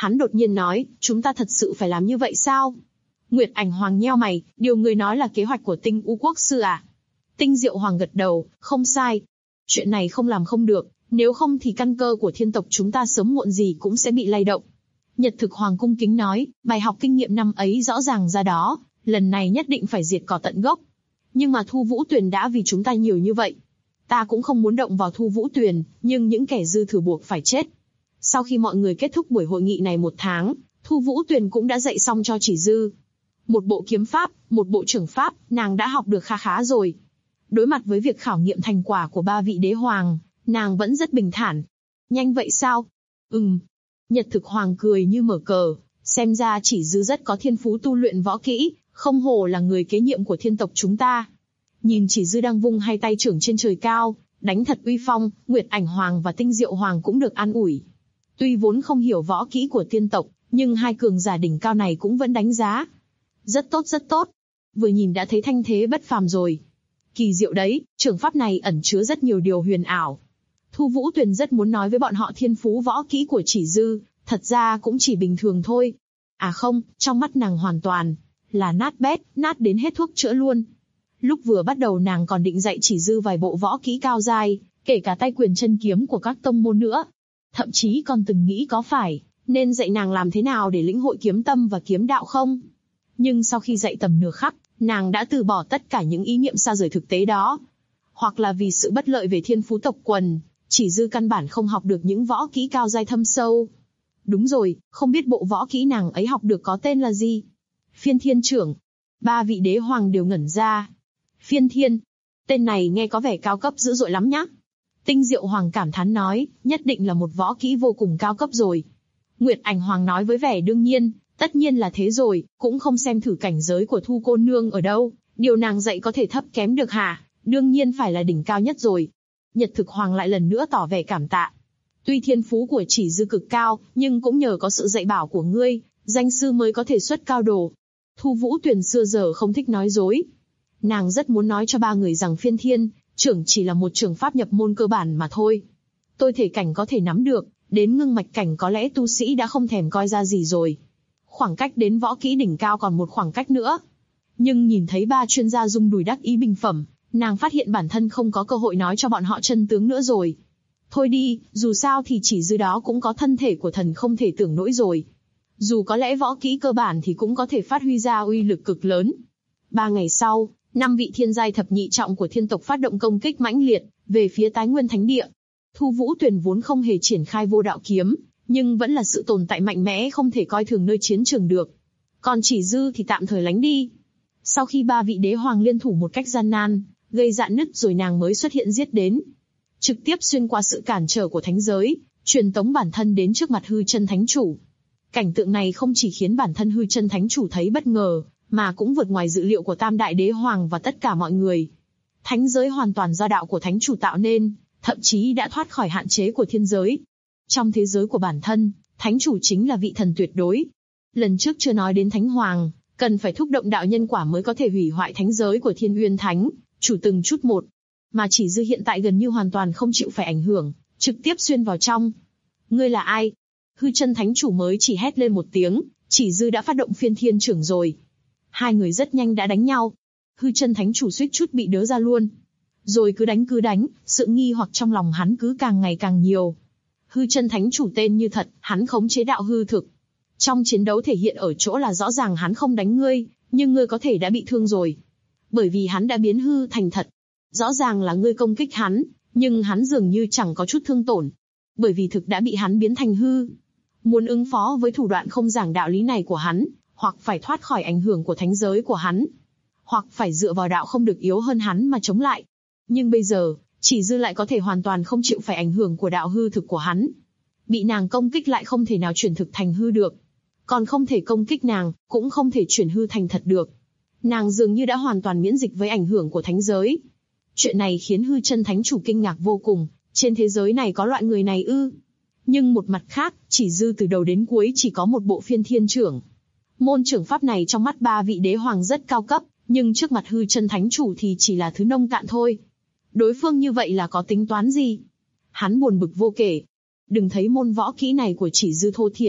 Hắn đột nhiên nói, chúng ta thật sự phải làm như vậy sao? Nguyệt Ảnh Hoàng nheo mày, điều người nói là kế hoạch của Tinh U Quốc sư à? Tinh Diệu Hoàng gật đầu, không sai. Chuyện này không làm không được, nếu không thì căn cơ của thiên tộc chúng ta sớm muộn gì cũng sẽ bị lay động. Nhật Thực Hoàng cung kính nói, bài học kinh nghiệm năm ấy rõ ràng ra đó, lần này nhất định phải diệt cỏ tận gốc. Nhưng mà Thu Vũ Tuyền đã vì chúng ta nhiều như vậy. Ta cũng không muốn động vào Thu Vũ Tuyền, nhưng những kẻ dư thừa buộc phải chết. Sau khi mọi người kết thúc buổi hội nghị này 1 tháng, Thu Vũ Tuyền cũng đã dạy xong cho Chỉ Dư. Một bộ kiếm pháp, một bộ trưởng pháp, nàng đã học được khá khá rồi. Đối mặt với việc khảo nghiệm thành quả của 3 vị đế hoàng, nàng vẫn rất bình thản. Nhanh vậy sao? Nhật Thực Hoàng cười như mở cờ, xem ra Chỉ Dư rất có thiên phú tu luyện võ kỹ, không hổ là người kế nhiệm của thiên tộc chúng ta. Nhìn Chỉ Dư đang vung hai tay trưởng trên trời cao, đánh thật uy phong, Nguyệt Ảnh Hoàng và Tinh Diệu Hoàng cũng được an ủi. Tuy vốn không hiểu võ kỹ của tiên tộc, nhưng hai cường giả đỉnh cao này cũng vẫn đánh giá. Rất tốt rất tốt. Vừa nhìn đã thấy thanh thế bất phàm rồi. Kỳ diệu đấy, trường pháp này ẩn chứa rất nhiều điều huyền ảo. Thu Vũ Tuyền rất muốn nói với bọn họ thiên phú võ kỹ của Chỉ Dư, thật ra cũng chỉ bình thường thôi. À không, trong mắt nàng hoàn toàn là nát bét, nát đến hết thuốc chữa luôn. Lúc vừa bắt đầu nàng còn định dạy Chỉ Dư vài bộ võ kỹ cao dai, kể cả tay quyền chân kiếm của các tông môn nữa. Thậm chí còn từng nghĩ có phải nên dạy nàng làm thế nào để lĩnh hội kiếm tâm và kiếm đạo không. Nhưng sau khi dạy tầm nửa khắc, nàng đã từ bỏ tất cả những ý niệm xa rời thực tế đó. Hoặc là vì sự bất lợi về thiên phú tộc quần, Chỉ Dư căn bản không học được những võ kỹ cao dai thâm sâu. Đúng rồi, không biết bộ võ kỹ nàng ấy học được có tên là gì? Phiên Thiên Trưởng. 3 vị đế hoàng đều ngẩn ra. Phiên Thiên. Tên này nghe có vẻ cao cấp dữ dội lắm nhá. Tinh Diệu Hoàng cảm thán nói, nhất định là một võ kỹ vô cùng cao cấp rồi. Nguyệt Ảnh Hoàng nói với vẻ đương nhiên, tất nhiên là thế rồi, cũng không xem thử cảnh giới của Thu cô nương ở đâu, điều nàng dạy có thể thấp kém được hả? Đương nhiên phải là đỉnh cao nhất rồi. Nhật Thực Hoàng lại lần nữa tỏ vẻ cảm tạ. Tuy thiên phú của Chỉ Dư cực cao, nhưng cũng nhờ có sự dạy bảo của ngươi, danh sư mới có thể xuất cao đồ. Thu Vũ Tuyền xưa giờ không thích nói dối. Nàng rất muốn nói cho 3 người rằng Phiên Thiên Trưởng chỉ là một trường pháp nhập môn cơ bản mà thôi. Tôi thể cảnh có thể nắm được, đến ngưng mạch cảnh có lẽ tu sĩ đã không thèm coi ra gì rồi. Khoảng cách đến võ kỹ đỉnh cao còn một khoảng cách nữa. Nhưng nhìn thấy 3 chuyên gia rung đùi đắc ý bình phẩm, nàng phát hiện bản thân không có cơ hội nói cho bọn họ chân tướng nữa rồi. Thôi đi, dù sao thì Chỉ Dư đó cũng có thân thể của thần không thể tưởng nổi rồi. Dù có lẽ võ kỹ cơ bản thì cũng có thể phát huy ra uy lực cực lớn. 3 ngày sau, 5 vị thiên giai thập nhị trọng của thiên tộc phát động công kích mãnh liệt về phía Tái Nguyên Thánh Địa. Thu Vũ Tuyền vốn không hề triển khai vô đạo kiếm, nhưng vẫn là sự tồn tại mạnh mẽ không thể coi thường nơi chiến trường được. Còn Chỉ Dư thì tạm thời lánh đi. Sau khi 3 vị đế hoàng liên thủ một cách gian nan, gây rạn nứt rồi nàng mới xuất hiện giết đến. Trực tiếp xuyên qua sự cản trở của thánh giới, truyền tống bản thân đến trước mặt Hư Chân Thánh Chủ. Cảnh tượng này không chỉ khiến bản thân Hư Chân Thánh Chủ thấy bất ngờ, mà cũng vượt ngoài dự liệu của Tam Đại Đế Hoàng và tất cả mọi người. Thánh giới hoàn toàn do đạo của Thánh Chủ tạo nên, thậm chí đã thoát khỏi hạn chế của thiên giới. Trong thế giới của bản thân, Thánh Chủ chính là vị thần tuyệt đối. Lần trước chưa nói đến Thánh Hoàng, cần phải thúc động đạo nhân quả mới có thể hủy hoại thánh giới của Thiên Uyên Thánh Chủ từng chút một. Mà Chỉ Dư hiện tại gần như hoàn toàn không chịu phải ảnh hưởng, trực tiếp xuyên vào trong. Ngươi là ai? Hư Chân Thánh Chủ mới chỉ hét lên một tiếng, Chỉ Dư đã phát động Phiên Thiên Trưởng rồi. Hai người rất nhanh đã đánh nhau. Hư Chân Thánh Chủ suýt chút bị đớ ra luôn. Rồi cứ đánh, sự nghi hoặc trong lòng hắn cứ càng ngày càng nhiều. Hư Chân Thánh Chủ tên như thật, hắn khống chế đạo hư thực. Trong chiến đấu thể hiện ở chỗ là rõ ràng hắn không đánh ngươi, nhưng ngươi có thể đã bị thương rồi. Bởi vì hắn đã biến hư thành thật. Rõ ràng là ngươi công kích hắn, nhưng hắn dường như chẳng có chút thương tổn. Bởi vì thực đã bị hắn biến thành hư. Muốn ứng phó với thủ đoạn không giảng đạo lý này của hắn, hoặc phải thoát khỏi ảnh hưởng của thánh giới của hắn, hoặc phải dựa vào đạo không được yếu hơn hắn mà chống lại. Nhưng bây giờ, Chỉ Dư lại có thể hoàn toàn không chịu phải ảnh hưởng của đạo hư thực của hắn. Bị nàng công kích lại không thể nào chuyển thực thành hư được. Còn không thể công kích nàng, cũng không thể chuyển hư thành thật được. Nàng dường như đã hoàn toàn miễn dịch với ảnh hưởng của thánh giới. Chuyện này khiến Hư Chân Thánh Chủ kinh ngạc vô cùng, trên thế giới này có loại người này ư? Nhưng một mặt khác, Chỉ Dư từ đầu đến cuối chỉ có một bộ Phiên Thiên Trưởng. Môn trưởng pháp này trong mắt 3 vị đế hoàng rất cao cấp, nhưng trước mặt Hư Chân Thánh Chủ thì chỉ là thứ nông cạn thôi. Đối phương như vậy là có tính toán gì? Hắn buồn bực vô kể. Đừng thấy môn võ kỹ này của Chỉ Dư thô thiển,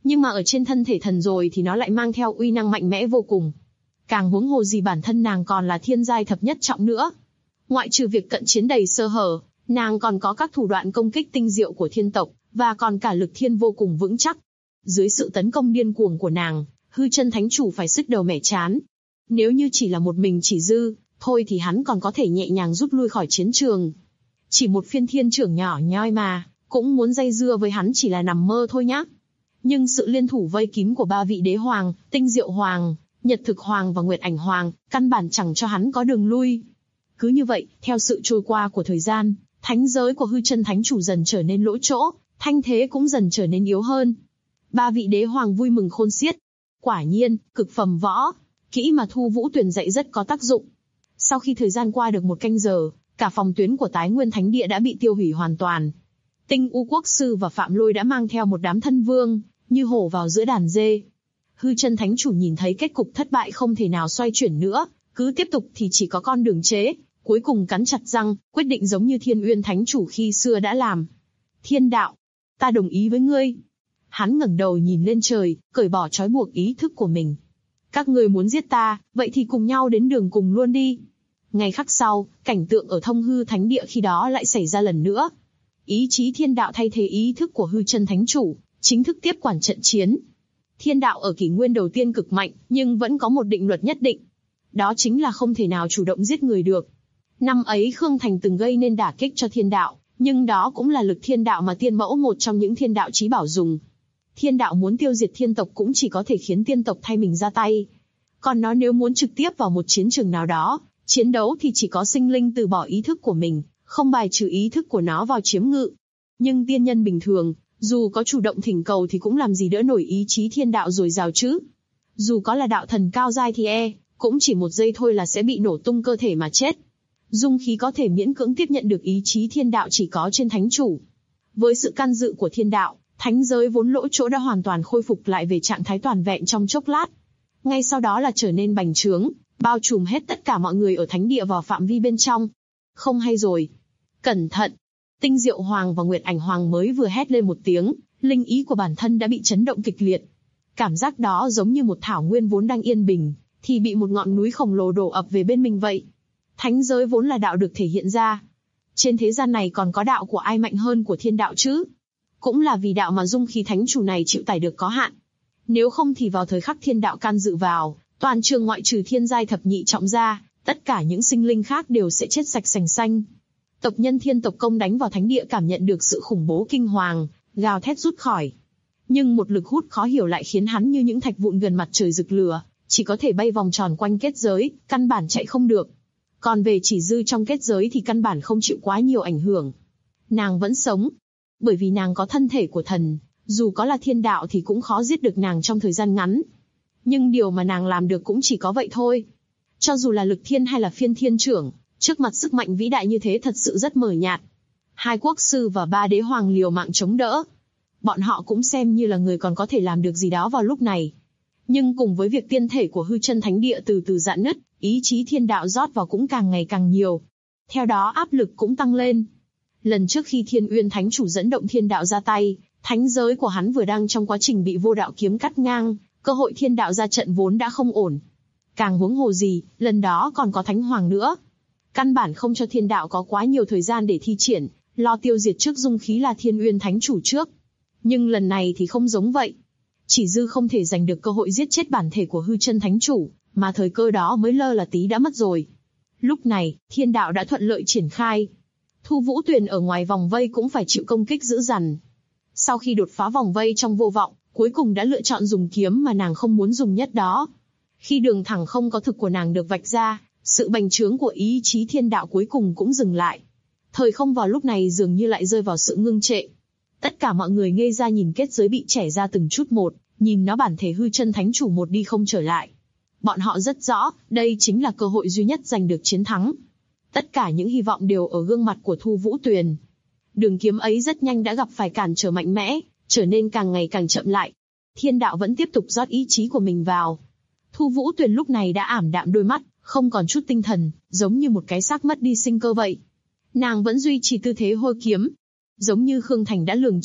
Nhưng mà ở trên thân thể thần rồi thì nó lại mang theo uy năng mạnh mẽ vô cùng. Càng huống hồ gì bản thân nàng còn là thiên giai thập nhất trọng nữa. Ngoại trừ việc cận chiến đầy sơ hở, nàng còn có các thủ đoạn công kích tinh diệu của thiên tộc, và còn cả lực thiên vô cùng vững chắc. Dưới sự tấn công điên cuồng của nàng, hư chân thánh chủ phải sứt đầu mẻ trán. Nếu như chỉ là một mình Chỉ Dư, thôi thì hắn còn có thể nhẹ nhàng rút lui khỏi chiến trường. Chỉ một phiên thiên trưởng nhỏ nhoi mà, cũng muốn dây dưa với hắn chỉ là nằm mơ thôi nhá. Nhưng sự liên thủ vây kín của ba vị đế hoàng, Tinh Diệu Hoàng, Nhật Thực Hoàng và Nguyệt Ảnh Hoàng, căn bản chẳng cho hắn có đường lui. Cứ như vậy, theo sự trôi qua của thời gian, thánh giới của hư chân thánh chủ dần trở nên lỗ chỗ, thanh thế cũng dần trở nên yếu hơn. Ba vị đế hoàng vui mừng khôn xiết. Quả nhiên, cực phẩm võ kỹ mà Thu Vũ Tuyền dạy rất có tác dụng. Sau khi thời gian qua được một canh giờ, cả phòng tuyến của Tái Nguyên Thánh Địa đã bị tiêu hủy hoàn toàn. Tinh U Quốc Sư và Phạm Lôi đã mang theo một đám thân vương, như hổ vào giữa đàn dê. Hư chân thánh chủ nhìn thấy kết cục thất bại không thể nào xoay chuyển nữa, cứ tiếp tục thì chỉ có con đường chết. Cuối cùng cắn chặt răng, quyết định giống như Thiên Uyên thánh chủ khi xưa đã làm. Thiên đạo, ta đồng ý với ngươi. Hắn ngẩng đầu nhìn lên trời, cởi bỏ trói buộc ý thức của mình. Các ngươi muốn giết ta, vậy thì cùng nhau đến đường cùng luôn đi. Ngày khắc sau, cảnh tượng ở Thông Hư Thánh Địa khi đó lại xảy ra lần nữa. Ý chí thiên đạo thay thế ý thức của hư chân thánh chủ, chính thức tiếp quản trận chiến. Thiên đạo ở kỷ nguyên đầu tiên cực mạnh, nhưng vẫn có một định luật nhất định. Đó chính là không thể nào chủ động giết người được. Năm ấy Khương Thành từng gây nên đả kích cho thiên đạo, nhưng đó cũng là lực thiên đạo mà tiên mẫu một trong những thiên đạo chí bảo dùng. Thiên đạo muốn tiêu diệt thiên tộc cũng chỉ có thể khiến tiên tộc thay mình ra tay. Còn nó nếu muốn trực tiếp vào một chiến trường nào đó, chiến đấu thì chỉ có sinh linh từ bỏ ý thức của mình, không bài trừ ý thức của nó vào chiếm ngự. Nhưng tiên nhân bình thường, dù có chủ động thỉnh cầu thì cũng làm gì đỡ nổi ý chí thiên đạo dồi dào chứ. Dù có là đạo thần cao giai thì cũng chỉ một giây thôi là sẽ bị nổ tung cơ thể mà chết. Dung khí có thể miễn cưỡng tiếp nhận được ý chí thiên đạo chỉ có trên thánh chủ. Với sự can dự của thiên đạo, thánh giới vốn lỗ chỗ đã hoàn toàn khôi phục lại về trạng thái toàn vẹn trong chốc lát. Ngay sau đó là trở nên bành trướng, bao trùm hết tất cả mọi người ở thánh địa vào phạm vi bên trong. Không hay rồi. Cẩn thận! Tinh Diệu Hoàng và Nguyệt Ảnh Hoàng mới vừa hét lên một tiếng, linh ý của bản thân đã bị chấn động kịch liệt. Cảm giác đó giống như một thảo nguyên vốn đang yên bình, thì bị một ngọn núi khổng lồ đổ ập về bên mình vậy. Thánh giới vốn là đạo được thể hiện ra. Trên thế gian này còn có đạo của ai mạnh hơn của thiên đạo chứ? Cũng là vì đạo mà dung khí thánh chủ này chịu tải được có hạn. Nếu không thì vào thời khắc thiên đạo can dự vào, toàn trường ngoại trừ thiên giai thập nhị trọng ra, tất cả những sinh linh khác đều sẽ chết sạch sành xanh. Tộc nhân thiên tộc công đánh vào thánh địa cảm nhận được sự khủng bố kinh hoàng, gào thét rút khỏi. Nhưng một lực hút khó hiểu lại khiến hắn như những thạch vụn gần mặt trời rực lửa, chỉ có thể bay vòng tròn quanh kết giới, căn bản chạy không được. Còn về Chỉ Dư trong kết giới thì căn bản không chịu quá nhiều ảnh hưởng. Nàng vẫn sống. Bởi vì nàng có thân thể của thần, dù có là thiên đạo thì cũng khó giết được nàng trong thời gian ngắn. Nhưng điều mà nàng làm được cũng chỉ có vậy thôi. Cho dù là lực thiên hay là phiên thiên trưởng, trước mặt sức mạnh vĩ đại như thế thật sự rất mờ nhạt. Hai quốc sư và ba đế hoàng liều mạng chống đỡ. Bọn họ cũng xem như là người còn có thể làm được gì đó vào lúc này. Nhưng cùng với việc tiên thể của hư chân thánh địa từ từ rạn nứt, ý chí thiên đạo rót vào cũng càng ngày càng nhiều. Theo đó áp lực cũng tăng lên. Lần trước khi Thiên Uyên thánh chủ dẫn động thiên đạo ra tay, thánh giới của hắn vừa đang trong quá trình bị vô đạo kiếm cắt ngang, cơ hội thiên đạo ra trận vốn đã không ổn. Càng huống hồ gì, lần đó còn có thánh hoàng nữa. Căn bản không cho thiên đạo có quá nhiều thời gian để thi triển, lo tiêu diệt trước dung khí là Thiên Uyên thánh chủ trước. Nhưng lần này thì không giống vậy. Chỉ Dư không thể giành được cơ hội giết chết bản thể của hư chân thánh chủ, mà thời cơ đó mới lơ là tí đã mất rồi. Lúc này, thiên đạo đã thuận lợi triển khai. Thu Vũ Tuyền ở ngoài vòng vây cũng phải chịu công kích dữ dằn. Sau khi đột phá vòng vây trong vô vọng, cuối cùng đã lựa chọn dùng kiếm mà nàng không muốn dùng nhất đó. Khi đường thẳng không có thực của nàng được vạch ra, sự bành trướng của ý chí thiên đạo cuối cùng cũng dừng lại. Thời không vào lúc này dường như lại rơi vào sự ngưng trệ. Tất cả mọi người ngây ra nhìn kết giới bị chẻ ra từng chút một, nhìn nó bản thể hư chân thánh chủ một đi không trở lại. Bọn họ rất rõ, đây chính là cơ hội duy nhất giành được chiến thắng. Tất cả những hy vọng đều ở gương mặt của Thu Vũ Tuyền. Đường kiếm ấy rất nhanh đã gặp phải cản trở mạnh mẽ, trở nên càng ngày càng chậm lại. Thiên đạo vẫn tiếp tục rót ý chí của mình vào. Thu Vũ Tuyền lúc này đã ảm đạm đôi mắt, không còn chút tinh thần, giống như một cái xác mất đi sinh cơ vậy. Nàng vẫn duy trì tư thế hôi kiếm. Giống như Khương Thành đã lường trước,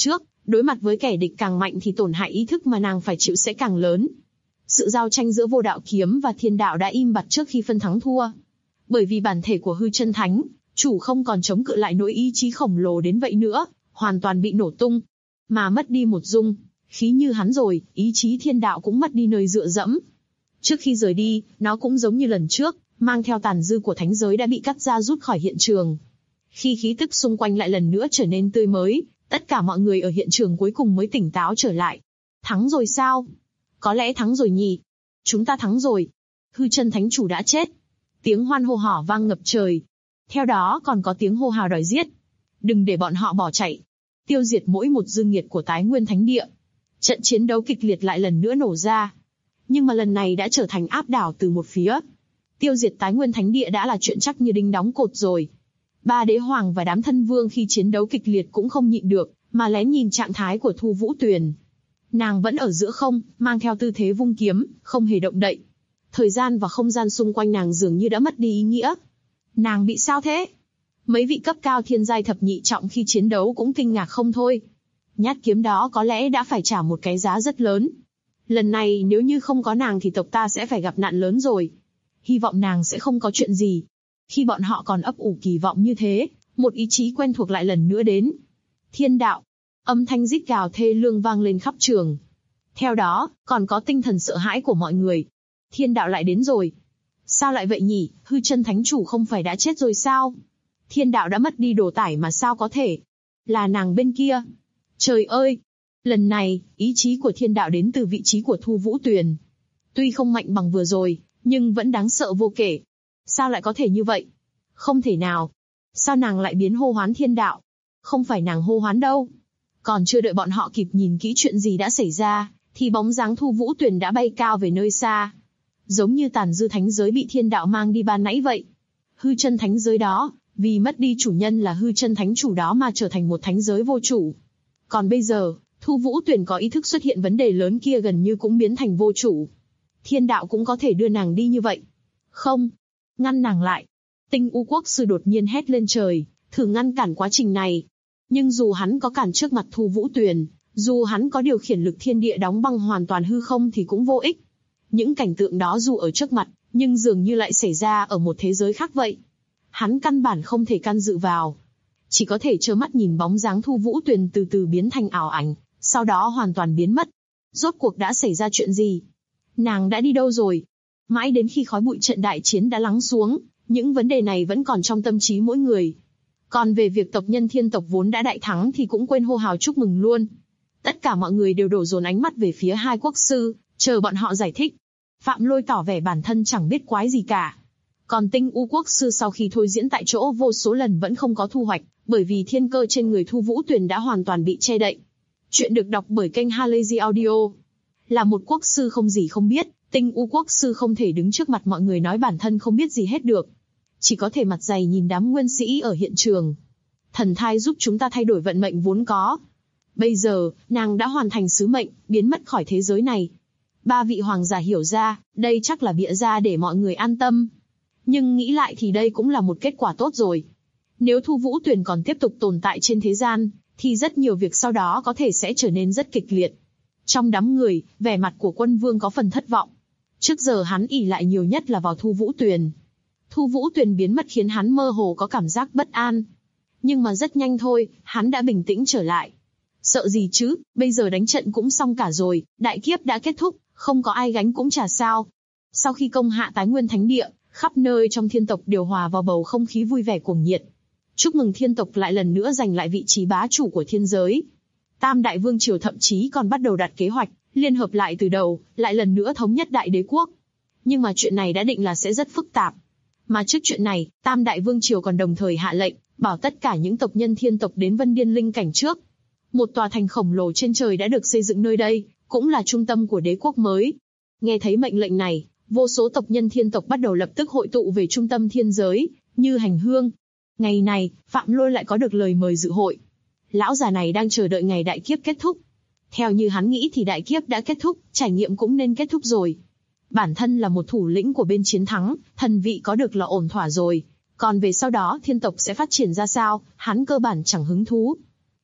Đối mặt với kẻ địch càng mạnh thì tổn hại ý thức mà nàng phải chịu sẽ càng lớn. Sự giao tranh giữa vô đạo kiếm và thiên đạo đã im bặt trước khi phân thắng thua. Bởi vì bản thể của hư chân thánh chủ không còn chống cự lại nỗi ý chí khổng lồ đến vậy nữa, hoàn toàn bị nổ tung. Mà mất đi một dung khí như hắn rồi, ý chí thiên đạo cũng mất đi nơi dựa dẫm. Trước khi rời đi, nó cũng giống như lần trước, mang theo tàn dư của thánh giới đã bị cắt ra rút khỏi hiện trường. Khi khí tức xung quanh lại lần nữa trở nên tươi mới, tất cả mọi người ở hiện trường cuối cùng mới tỉnh táo trở lại. Thắng rồi sao? Có lẽ thắng rồi nhỉ? Chúng ta thắng rồi. Hư chân thánh chủ đã chết. Tiếng hoan hô hò vang ngập trời. Theo đó còn có tiếng hô hào đòi giết. Đừng để bọn họ bỏ chạy. Tiêu diệt mỗi một dư nghiệt của Tái Nguyên Thánh Địa. Trận chiến đấu kịch liệt lại lần nữa nổ ra. Nhưng mà lần này đã trở thành áp đảo từ một phía. Tiêu diệt Tái Nguyên Thánh Địa đã là chuyện chắc như đinh đóng cột rồi. Ba đế hoàng và đám thân vương khi chiến đấu kịch liệt cũng không nhịn được, mà lén nhìn trạng thái của Thu Vũ Tuyền. Nàng vẫn ở giữa không, mang theo tư thế vung kiếm, không hề động đậy. Thời gian và không gian xung quanh nàng dường như đã mất đi ý nghĩa. Nàng bị sao thế? Mấy vị cấp cao thiên giai thập nhị trọng khi chiến đấu cũng kinh ngạc không thôi. Nhát kiếm đó có lẽ đã phải trả một cái giá rất lớn. Lần này nếu như không có nàng thì tộc ta sẽ phải gặp nạn lớn rồi. Hy vọng nàng sẽ không có chuyện gì. Khi bọn họ còn ấp ủ kỳ vọng như thế, một ý chí quen thuộc lại lần nữa đến. Thiên đạo. Âm thanh rít gào thê lương vang lên khắp trường. Theo đó, còn có tinh thần sợ hãi của mọi người. Thiên đạo lại đến rồi. Sao lại vậy nhỉ? Hư chân thánh chủ không phải đã chết rồi sao? Thiên đạo đã mất đi đồ tải mà sao có thể? Là nàng bên kia. Trời ơi! Lần này, ý chí của thiên đạo đến từ vị trí của Thu Vũ Tuyền. Tuy không mạnh bằng vừa rồi, nhưng vẫn đáng sợ vô kể. Sao lại có thể như vậy? Không thể nào. Sao nàng lại biến hô hoán thiên đạo? Không phải nàng hô hoán đâu. Còn chưa đợi bọn họ kịp nhìn kỹ chuyện gì đã xảy ra, thì bóng dáng Thu Vũ Tuyền đã bay cao về nơi xa. Giống như tàn dư thánh giới bị thiên đạo mang đi ban nãy vậy. Hư chân thánh giới đó, vì mất đi chủ nhân là hư chân thánh chủ đó mà trở thành một thánh giới vô chủ. Còn bây giờ, Thu Vũ Tuyền có ý thức xuất hiện vấn đề lớn kia gần như cũng biến thành vô chủ. Thiên đạo cũng có thể đưa nàng đi như vậy. Không. Ngăn nàng lại. Tinh U Quốc sư đột nhiên hét lên trời, thử ngăn cản quá trình này. Nhưng dù hắn có cản trước mặt Thu Vũ Tuyền, dù hắn có điều khiển lực thiên địa đóng băng hoàn toàn hư không thì cũng vô ích. Những cảnh tượng đó dù ở trước mặt, nhưng dường như lại xảy ra ở một thế giới khác vậy. Hắn căn bản không thể can dự vào. Chỉ có thể trơ mắt nhìn bóng dáng Thu Vũ Tuyền từ từ biến thành ảo ảnh, sau đó hoàn toàn biến mất. Rốt cuộc đã xảy ra chuyện gì? Nàng đã đi đâu rồi? Mãi đến khi khói bụi trận đại chiến đã lắng xuống, những vấn đề này vẫn còn trong tâm trí mỗi người. Còn về việc tộc nhân thiên tộc vốn đã đại thắng thì cũng quên hô hào chúc mừng luôn. Tất cả mọi người đều đổ dồn ánh mắt về phía hai quốc sư, chờ bọn họ giải thích. Phạm Lôi tỏ vẻ bản thân chẳng biết quái gì cả. Còn Tinh U Quốc sư sau khi thôi diễn tại chỗ vô số lần vẫn không có thu hoạch, bởi vì thiên cơ trên người Thu Vũ Tuyền đã hoàn toàn bị che đậy. Chuyện được đọc bởi kênh Halazy Audio. Là một quốc sư không gì không biết, Tinh U Quốc sư không thể đứng trước mặt mọi người nói bản thân không biết gì hết được. Chỉ có thể mặt dày nhìn đám nguyên sĩ ở hiện trường. Thần thai giúp chúng ta thay đổi vận mệnh vốn có. Bây giờ, nàng đã hoàn thành sứ mệnh, biến mất khỏi thế giới này. Ba vị hoàng giả hiểu ra, đây chắc là bịa ra để mọi người an tâm. Nhưng nghĩ lại thì đây cũng là một kết quả tốt rồi. Nếu Thu Vũ Tuyền còn tiếp tục tồn tại trên thế gian, thì rất nhiều việc sau đó có thể sẽ trở nên rất kịch liệt. Trong đám người, vẻ mặt của Quân Vương có phần thất vọng. Trước giờ hắn ỷ lại nhiều nhất là vào Thu Vũ Tuyền. Thu Vũ Tuyền biến mất khiến hắn mơ hồ có cảm giác bất an. Nhưng mà rất nhanh thôi, hắn đã bình tĩnh trở lại. Sợ gì chứ, bây giờ đánh trận cũng xong cả rồi, đại kiếp đã kết thúc, không có ai gánh cũng chả sao. Sau khi công hạ Tái Nguyên Thánh Địa, khắp nơi trong thiên tộc đều hòa vào bầu không khí vui vẻ cuồng nhiệt. Chúc mừng thiên tộc lại lần nữa giành lại vị trí bá chủ của thiên giới. Tam đại vương triều thậm chí còn bắt đầu đặt kế hoạch, liên hợp lại từ đầu, lại lần nữa thống nhất đại đế quốc. Nhưng mà chuyện này đã định là sẽ rất phức tạp. Mà trước chuyện này, Tam đại vương triều còn đồng thời hạ lệnh, bảo tất cả những tộc nhân thiên tộc đến Vân Điên Linh cảnh trước. Một tòa thành khổng lồ trên trời đã được xây dựng nơi đây, cũng là trung tâm của đế quốc mới. Nghe thấy mệnh lệnh này, vô số tộc nhân thiên tộc bắt đầu lập tức hội tụ về trung tâm thiên giới, như hành hương. Ngày này, Phạm Lôi lại có được lời mời dự hội. Lão già này đang chờ đợi ngày đại kiếp kết thúc. Theo như hắn nghĩ thì đại kiếp đã kết thúc, trải nghiệm cũng nên kết thúc rồi. Bản thân là một thủ lĩnh của bên chiến thắng, thần vị có được là ổn thỏa rồi. Còn về sau đó thiên tộc sẽ phát triển ra sao, hắn cơ bản chẳng hứng thú.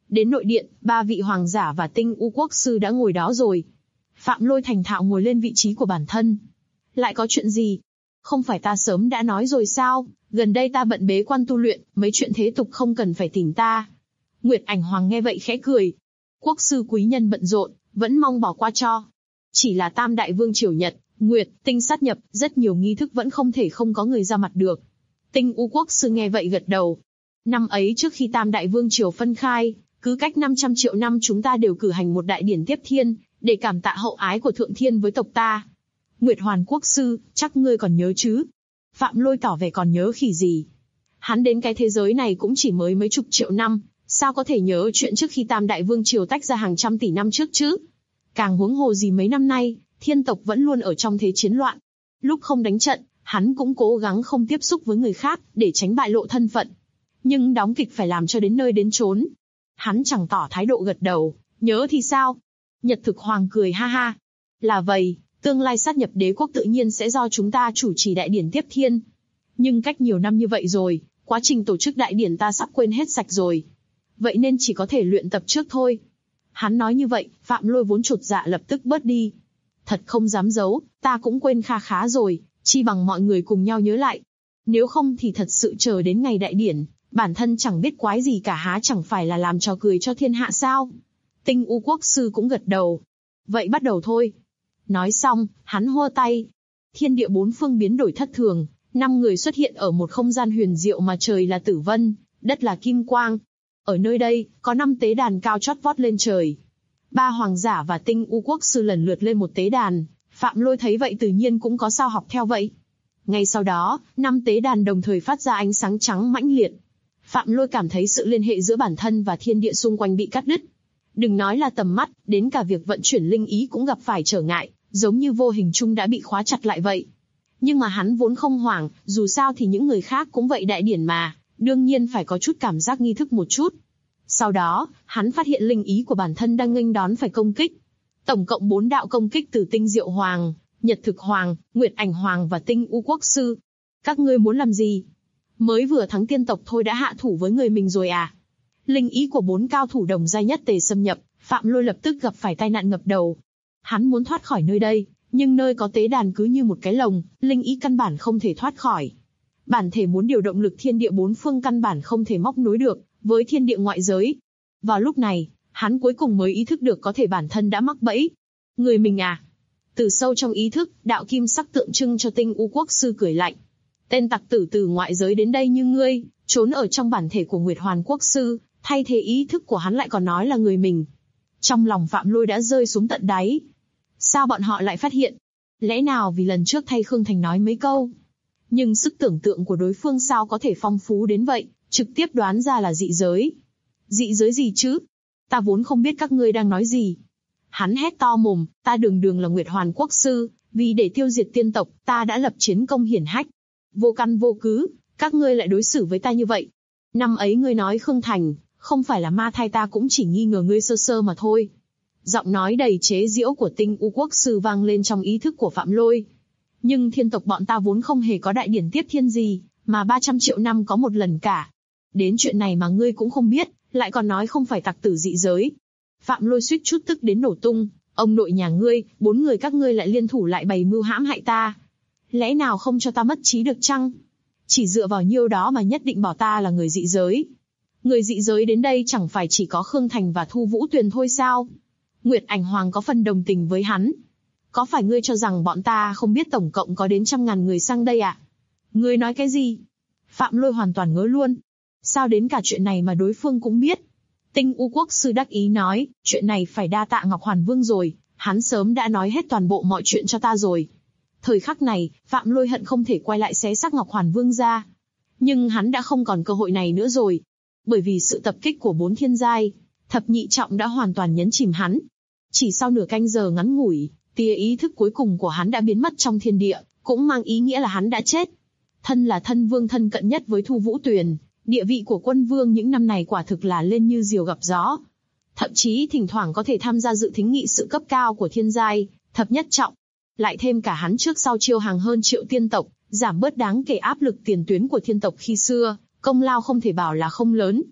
Đến nội điện, 3 vị hoàng giả và Tinh U quốc sư đã ngồi đó rồi. Phạm Lôi thành thạo ngồi lên vị trí của bản thân. Lại có chuyện gì? Không phải ta sớm đã nói rồi sao, gần đây ta bận bế quan tu luyện, mấy chuyện thế tục không cần phải tìm ta. Nguyệt Ảnh Hoàng nghe vậy khẽ cười. Quốc sư quý nhân bận rộn, vẫn mong bỏ qua cho. Chỉ là Tam Đại Vương triều Nhật, Nguyệt, Tinh sát nhập, rất nhiều nghi thức vẫn không thể không có người ra mặt được. Tinh U quốc sư nghe vậy gật đầu. Năm ấy trước khi Tam Đại Vương triều phân khai, cứ cách 500 triệu năm chúng ta đều cử hành một đại điển tiếp thiên, để cảm tạ hậu ái của Thượng Thiên với tộc ta. Nguyệt Hoàn quốc sư, chắc ngươi còn nhớ chứ? Phạm Lôi tỏ vẻ còn nhớ khỉ gì. Hắn đến cái thế giới này cũng chỉ mới mấy chục triệu năm, sao có thể nhớ chuyện trước khi Tam Đại Vương triều tách ra hàng trăm tỷ năm trước chứ? Càng huống hồ gì mấy năm nay, thiên tộc vẫn luôn ở trong thế chiến loạn. Lúc không đánh trận, hắn cũng cố gắng không tiếp xúc với người khác, để tránh bại lộ thân phận. Nhưng đóng kịch phải làm cho đến nơi đến chốn. Hắn chẳng tỏ thái độ gật đầu, nhớ thì sao? Nhật Thực Hoàng cười ha ha. Là vậy, tương lai sát nhập đế quốc tự nhiên sẽ do chúng ta chủ trì đại điển tiếp thiên. Nhưng cách nhiều năm như vậy rồi, quá trình tổ chức đại điển ta sắp quên hết sạch rồi. Vậy nên chỉ có thể luyện tập trước thôi. Hắn nói như vậy, Phạm Lôi vốn chột dạ lập tức bớt đi. Thật không dám giấu, ta cũng quên kha khá rồi, chi bằng mọi người cùng nhau nhớ lại. Nếu không thì thật sự chờ đến ngày đại điển, bản thân chẳng biết quái gì cả, há chẳng phải là làm trò cười cho thiên hạ sao? Tinh U quốc sư cũng gật đầu. Vậy bắt đầu thôi. Nói xong, hắn hô tay. Thiên địa bốn phương biến đổi thất thường, 5 người xuất hiện ở một không gian huyền diệu mà trời là tử vân, đất là kim quang. Ở nơi đây, có 5 tế đàn cao chót vót lên trời. 3 hoàng giả và Tinh U quốc sư lần lượt lên một tế đàn, Phạm Lôi thấy vậy tự nhiên cũng có sao học theo vậy. Ngay sau đó, 5 tế đàn đồng thời phát ra ánh sáng trắng mãnh liệt. Phạm Lôi cảm thấy sự liên hệ giữa bản thân và thiên địa xung quanh bị cắt đứt. Đừng nói là tầm mắt, đến cả việc vận chuyển linh ý cũng gặp phải trở ngại, giống như vô hình chung đã bị khóa chặt lại vậy. Nhưng mà hắn vốn không hoảng, dù sao thì những người khác cũng vậy, đại điển mà, đương nhiên phải có chút cảm giác nghi thức một chút. Sau đó, hắn phát hiện linh ý của bản thân đang nghênh đón phải công kích. Tổng cộng 4 đạo công kích từ Tinh Diệu Hoàng, Nhật Thực Hoàng, Nguyệt Ảnh Hoàng và Tinh U quốc sư. Các ngươi muốn làm gì? Mới vừa thắng tiên tộc thôi đã hạ thủ với người mình rồi à? Linh ý của 4 cao thủ đồng giai nhất tề xâm nhập, Phạm Lôi lập tức gặp phải tai nạn ngập đầu. Hắn muốn thoát khỏi nơi đây, nhưng nơi có tế đàn cứ như một cái lồng, linh ý căn bản không thể thoát khỏi. Bản thể muốn điều động lực thiên địa bốn phương căn bản không thể móc nối được với thiên địa ngoại giới. Vào lúc này, hắn cuối cùng mới ý thức được có thể bản thân đã mắc bẫy. Người mình à? Từ sâu trong ý thức, đạo kim sắc tượng trưng cho Tinh U quốc sư cười lạnh. Tên tặc tử từ ngoại giới đến đây như ngươi, trốn ở trong bản thể của Nguyệt Hoàn quốc sư, thay thế ý thức của hắn lại còn nói là người mình. Trong lòng Phạm Lôi đã rơi xuống tận đáy. Sao bọn họ lại phát hiện? Lẽ nào vì lần trước thay Khương Thành nói mấy câu? Nhưng sức tưởng tượng của đối phương sao có thể phong phú đến vậy, trực tiếp đoán ra là dị giới. Dị giới gì chứ? Ta vốn không biết các ngươi đang nói gì. Hắn hét to mồm, ta đường đường là Nguyệt Hoàn quốc sư, vì để tiêu diệt tiên tộc, ta đã lập chiến công hiển hách. Vô căn vô cứ, các ngươi lại đối xử với ta như vậy. Năm ấy ngươi nói Khương Thành, không phải là ma thai, ta cũng chỉ nghi ngờ ngươi sơ sơ mà thôi. Giọng nói đầy chế giễu của Tinh U quốc sư vang lên trong ý thức của Phạm Lôi. Nhưng thiên tộc bọn ta vốn không hề có đại điển tiếp thiên gì, mà 300 triệu năm có một lần cả. Đến chuyện này mà ngươi cũng không biết, lại còn nói không phải tặc tử dị giới. Phạm Lôi suýt chút tức đến nổ tung, ông nội nhà ngươi, 4 người các ngươi lại liên thủ lại bày mưu hãm hại ta. Lẽ nào không cho ta mất trí được chăng? Chỉ dựa vào nhiêu đó mà nhất định bảo ta là người dị giới. Người dị giới đến đây chẳng phải chỉ có Khương Thành và Thu Vũ Tuyền thôi sao? Nguyệt Ảnh Hoàng có phần đồng tình với hắn. Có phải ngươi cho rằng bọn ta không biết tổng cộng có đến 100.000 người sang đây à? Ngươi nói cái gì? Phạm Lôi hoàn toàn ngớ luôn. Sao đến cả chuyện này mà đối phương cũng biết? Tinh U quốc sư đắc ý nói, chuyện này phải đa tạ Ngọc Hoàn Vương rồi, hắn sớm đã nói hết toàn bộ mọi chuyện cho ta rồi. Thời khắc này, Phạm Lôi hận không thể quay lại xé xác Ngọc Hoàn Vương ra. Nhưng hắn đã không còn cơ hội này nữa rồi. Bởi vì sự tập kích của 4 thiên giai, thập nhị trọng đã hoàn toàn nhấn chìm hắn. Chỉ sau nửa canh giờ ngắn ngủi, tia ý thức cuối cùng của hắn đã biến mất trong thiên địa, cũng mang ý nghĩa là hắn đã chết. Thân là thân vương thân cận nhất với Thu Vũ Tuyền, địa vị của quân vương những năm này quả thực là lên như diều gặp gió. Thậm chí thỉnh thoảng có thể tham gia dự thính nghị sự cấp cao của thiên giai, thập nhất trọng. Lại thêm cả hắn trước sau chiêu hàng hơn triệu tiên tộc, giảm bớt đáng kể áp lực tiền tuyến của thiên tộc khi xưa, công lao không thể bảo là không lớn.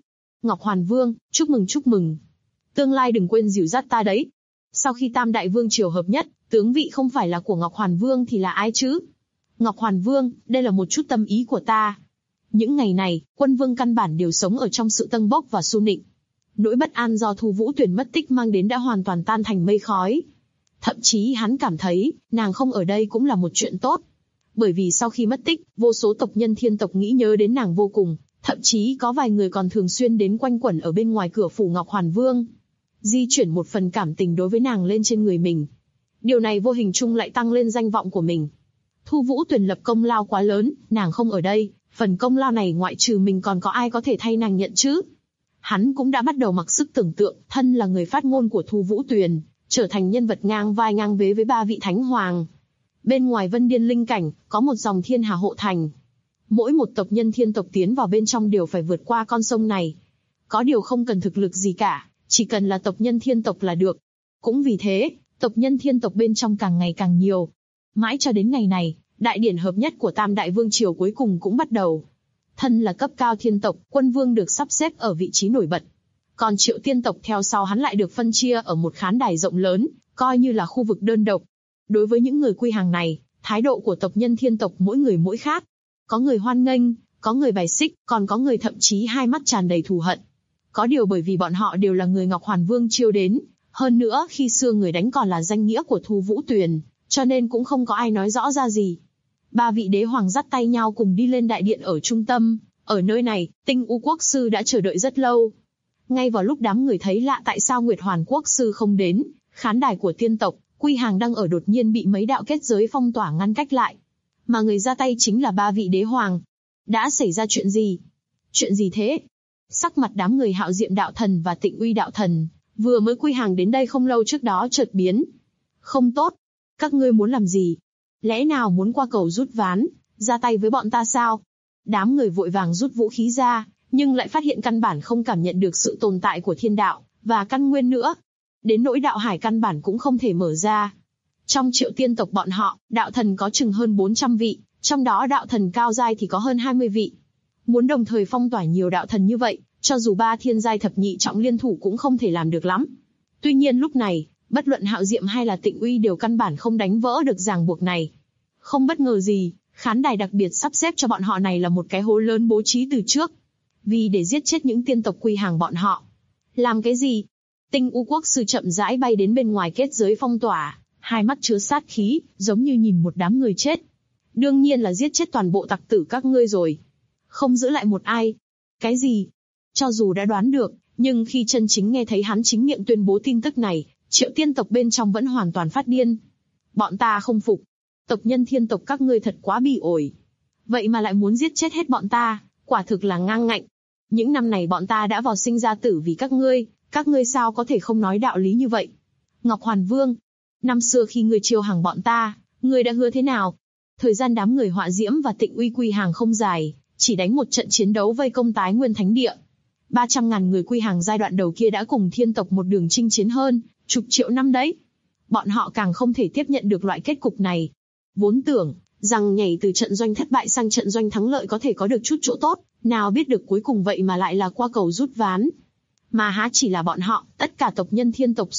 Ngọc Hoàn Vương, chúc mừng chúc mừng. Tương lai đừng quên dìu dắt ta đấy. Sau khi Tam Đại Vương triều hợp nhất, tướng vị không phải là của Ngọc Hoàn Vương thì là ai chứ? Ngọc Hoàn Vương, đây là một chút tâm ý của ta. Những ngày này, Quân Vương căn bản đều sống ở trong sự tâng bốc và su nịnh. Nỗi bất an do Thu Vũ Tuyền mất tích mang đến đã hoàn toàn tan thành mây khói. Thậm chí hắn cảm thấy, nàng không ở đây cũng là một chuyện tốt. Bởi vì sau khi mất tích, vô số tộc nhân Thiên tộc nghĩ nhớ đến nàng vô cùng, thậm chí có vài người còn thường xuyên đến quanh quẩn ở bên ngoài cửa phủ Ngọc Hoàn Vương. Di chuyển một phần cảm tình đối với nàng lên trên người mình. Điều này vô hình chung lại tăng lên danh vọng của mình. Thu Vũ Tuyền lập công lao quá lớn, nàng không ở đây, phần công lao này ngoại trừ mình còn có ai có thể thay nàng nhận chứ? Hắn cũng đã bắt đầu mặc sức tưởng tượng, thân là người phát ngôn của Thu Vũ Tuyền, trở thành nhân vật ngang vai ngang vế với ba vị thánh hoàng. Bên ngoài Vân Điên Linh Cảnh, có một dòng thiên hà hộ thành. Mỗi một tộc nhân Thiên tộc tiến vào bên trong đều phải vượt qua con sông này. Có điều không cần thực lực gì cả, chỉ cần là tộc nhân Thiên tộc là được. Cũng vì thế, tộc nhân Thiên tộc bên trong càng ngày càng nhiều. Mãi cho đến ngày này, đại điển hợp nhất của Tam Đại Vương triều cuối cùng cũng bắt đầu. Thân là cấp cao Thiên tộc, Quân Vương được sắp xếp ở vị trí nổi bật. Còn Triệu Tiên tộc theo sau hắn lại được phân chia ở một khán đài rộng lớn, coi như là khu vực đơn độc. Đối với những người quy hàng này, thái độ của tộc nhân Thiên tộc mỗi người mỗi khác. Có người hoan nghênh, có người bài xích, còn có người thậm chí hai mắt tràn đầy thù hận. Có điều bởi vì bọn họ đều là người Ngọc Hoàn Vương chiêu đến, hơn nữa khi xưa người đánh còn là danh nghĩa của Thu Vũ Tuyền, cho nên cũng không có ai nói rõ ra gì. Ba vị đế hoàng dắt tay nhau cùng đi lên đại điện ở trung tâm. Ở nơi này, Tinh U Quốc Sư đã chờ đợi rất lâu. Ngay vào lúc đám người thấy lạ tại sao Nguyệt Hoàn Quốc Sư không đến, khán đài của Tiên tộc, quy hàng đang ở đột nhiên bị mấy đạo kết giới phong tỏa ngăn cách lại. Mà người ra tay chính là ba vị đế hoàng. Đã xảy ra chuyện gì? Chuyện gì thế? Sắc mặt đám người Hạo Diệm đạo thần và Tịnh Uy đạo thần, vừa mới quy hàng đến đây không lâu trước đó chợt biến. Không tốt. Các ngươi muốn làm gì? Lẽ nào muốn qua cầu rút ván, ra tay với bọn ta sao? Đám người vội vàng rút vũ khí ra, nhưng lại phát hiện căn bản không cảm nhận được sự tồn tại của thiên đạo, và căn nguyên nữa. Đến nỗi đạo hải căn bản cũng không thể mở ra. Trong Triệu Tiên tộc bọn họ, đạo thần có chừng hơn 400 vị, trong đó đạo thần cao giai thì có hơn 20 vị. Muốn đồng thời phong tỏa nhiều đạo thần như vậy, cho dù ba thiên giai thập nhị trọng liên thủ cũng không thể làm được lắm. Tuy nhiên lúc này, bất luận Hạo Diệm hay là Tịnh Uy đều căn bản không đánh vỡ được ràng buộc này. Không bất ngờ gì, khán đài đặc biệt sắp xếp cho bọn họ này là một cái hố lớn bố trí từ trước. Vì để giết chết những tiên tộc quy hàng bọn họ. Làm cái gì? Tinh U Quốc Sư chậm rãi bay đến bên ngoài kết giới phong tỏa, hai mắt chứa sát khí, giống như nhìn một đám người chết. Đương nhiên là giết chết toàn bộ tặc tử các ngươi rồi. Không giữ lại một ai. Cái gì? Cho dù đã đoán được, nhưng khi chân chính nghe thấy hắn chính miệng tuyên bố tin tức này, Triệu Tiên tộc bên trong vẫn hoàn toàn phát điên. Bọn ta không phục. Tộc nhân Thiên tộc các ngươi thật quá bỉ ổi. Vậy mà lại muốn giết chết hết bọn ta, quả thực là ngang ngạnh. Những năm này bọn ta đã vào sinh ra tử vì các ngươi sao có thể không nói đạo lý như vậy? Ngọc Hoàn Vương, năm xưa khi ngươi chiêu hàng bọn ta, ngươi đã hứa thế nào? Thời gian đám người Họa Diễm và Tịnh Uy quy hàng không dài, chỉ đánh một trận chiến đấu vây công Tái Nguyên Thánh Địa. 300.000 người quy hàng giai đoạn đầu kia đã cùng Thiên tộc một đường chinh chiến hơn chục triệu năm đấy. Bọn họ càng không thể tiếp nhận được loại kết cục này. Vốn tưởng rằng nhảy từ trận doanh thất bại sang trận doanh thắng lợi có thể có được chút chỗ tốt, nào biết được cuối cùng vậy mà lại là qua cầu rút ván. Mà há chỉ là bọn họ, tất cả tộc nhân Thiên tộc.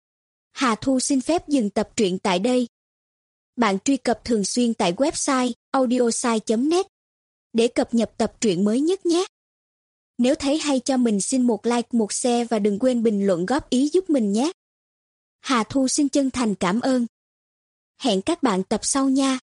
Hà Thu xin phép dừng tập truyện tại đây. Bạn truy cập thường xuyên tại website audiosai.net để cập nhật tập truyện mới nhất nhé. Nếu thấy hay cho mình xin một like, một share và đừng quên bình luận góp ý giúp mình nhé. Hà Thu xin chân thành cảm ơn. Hẹn các bạn tập sau nha.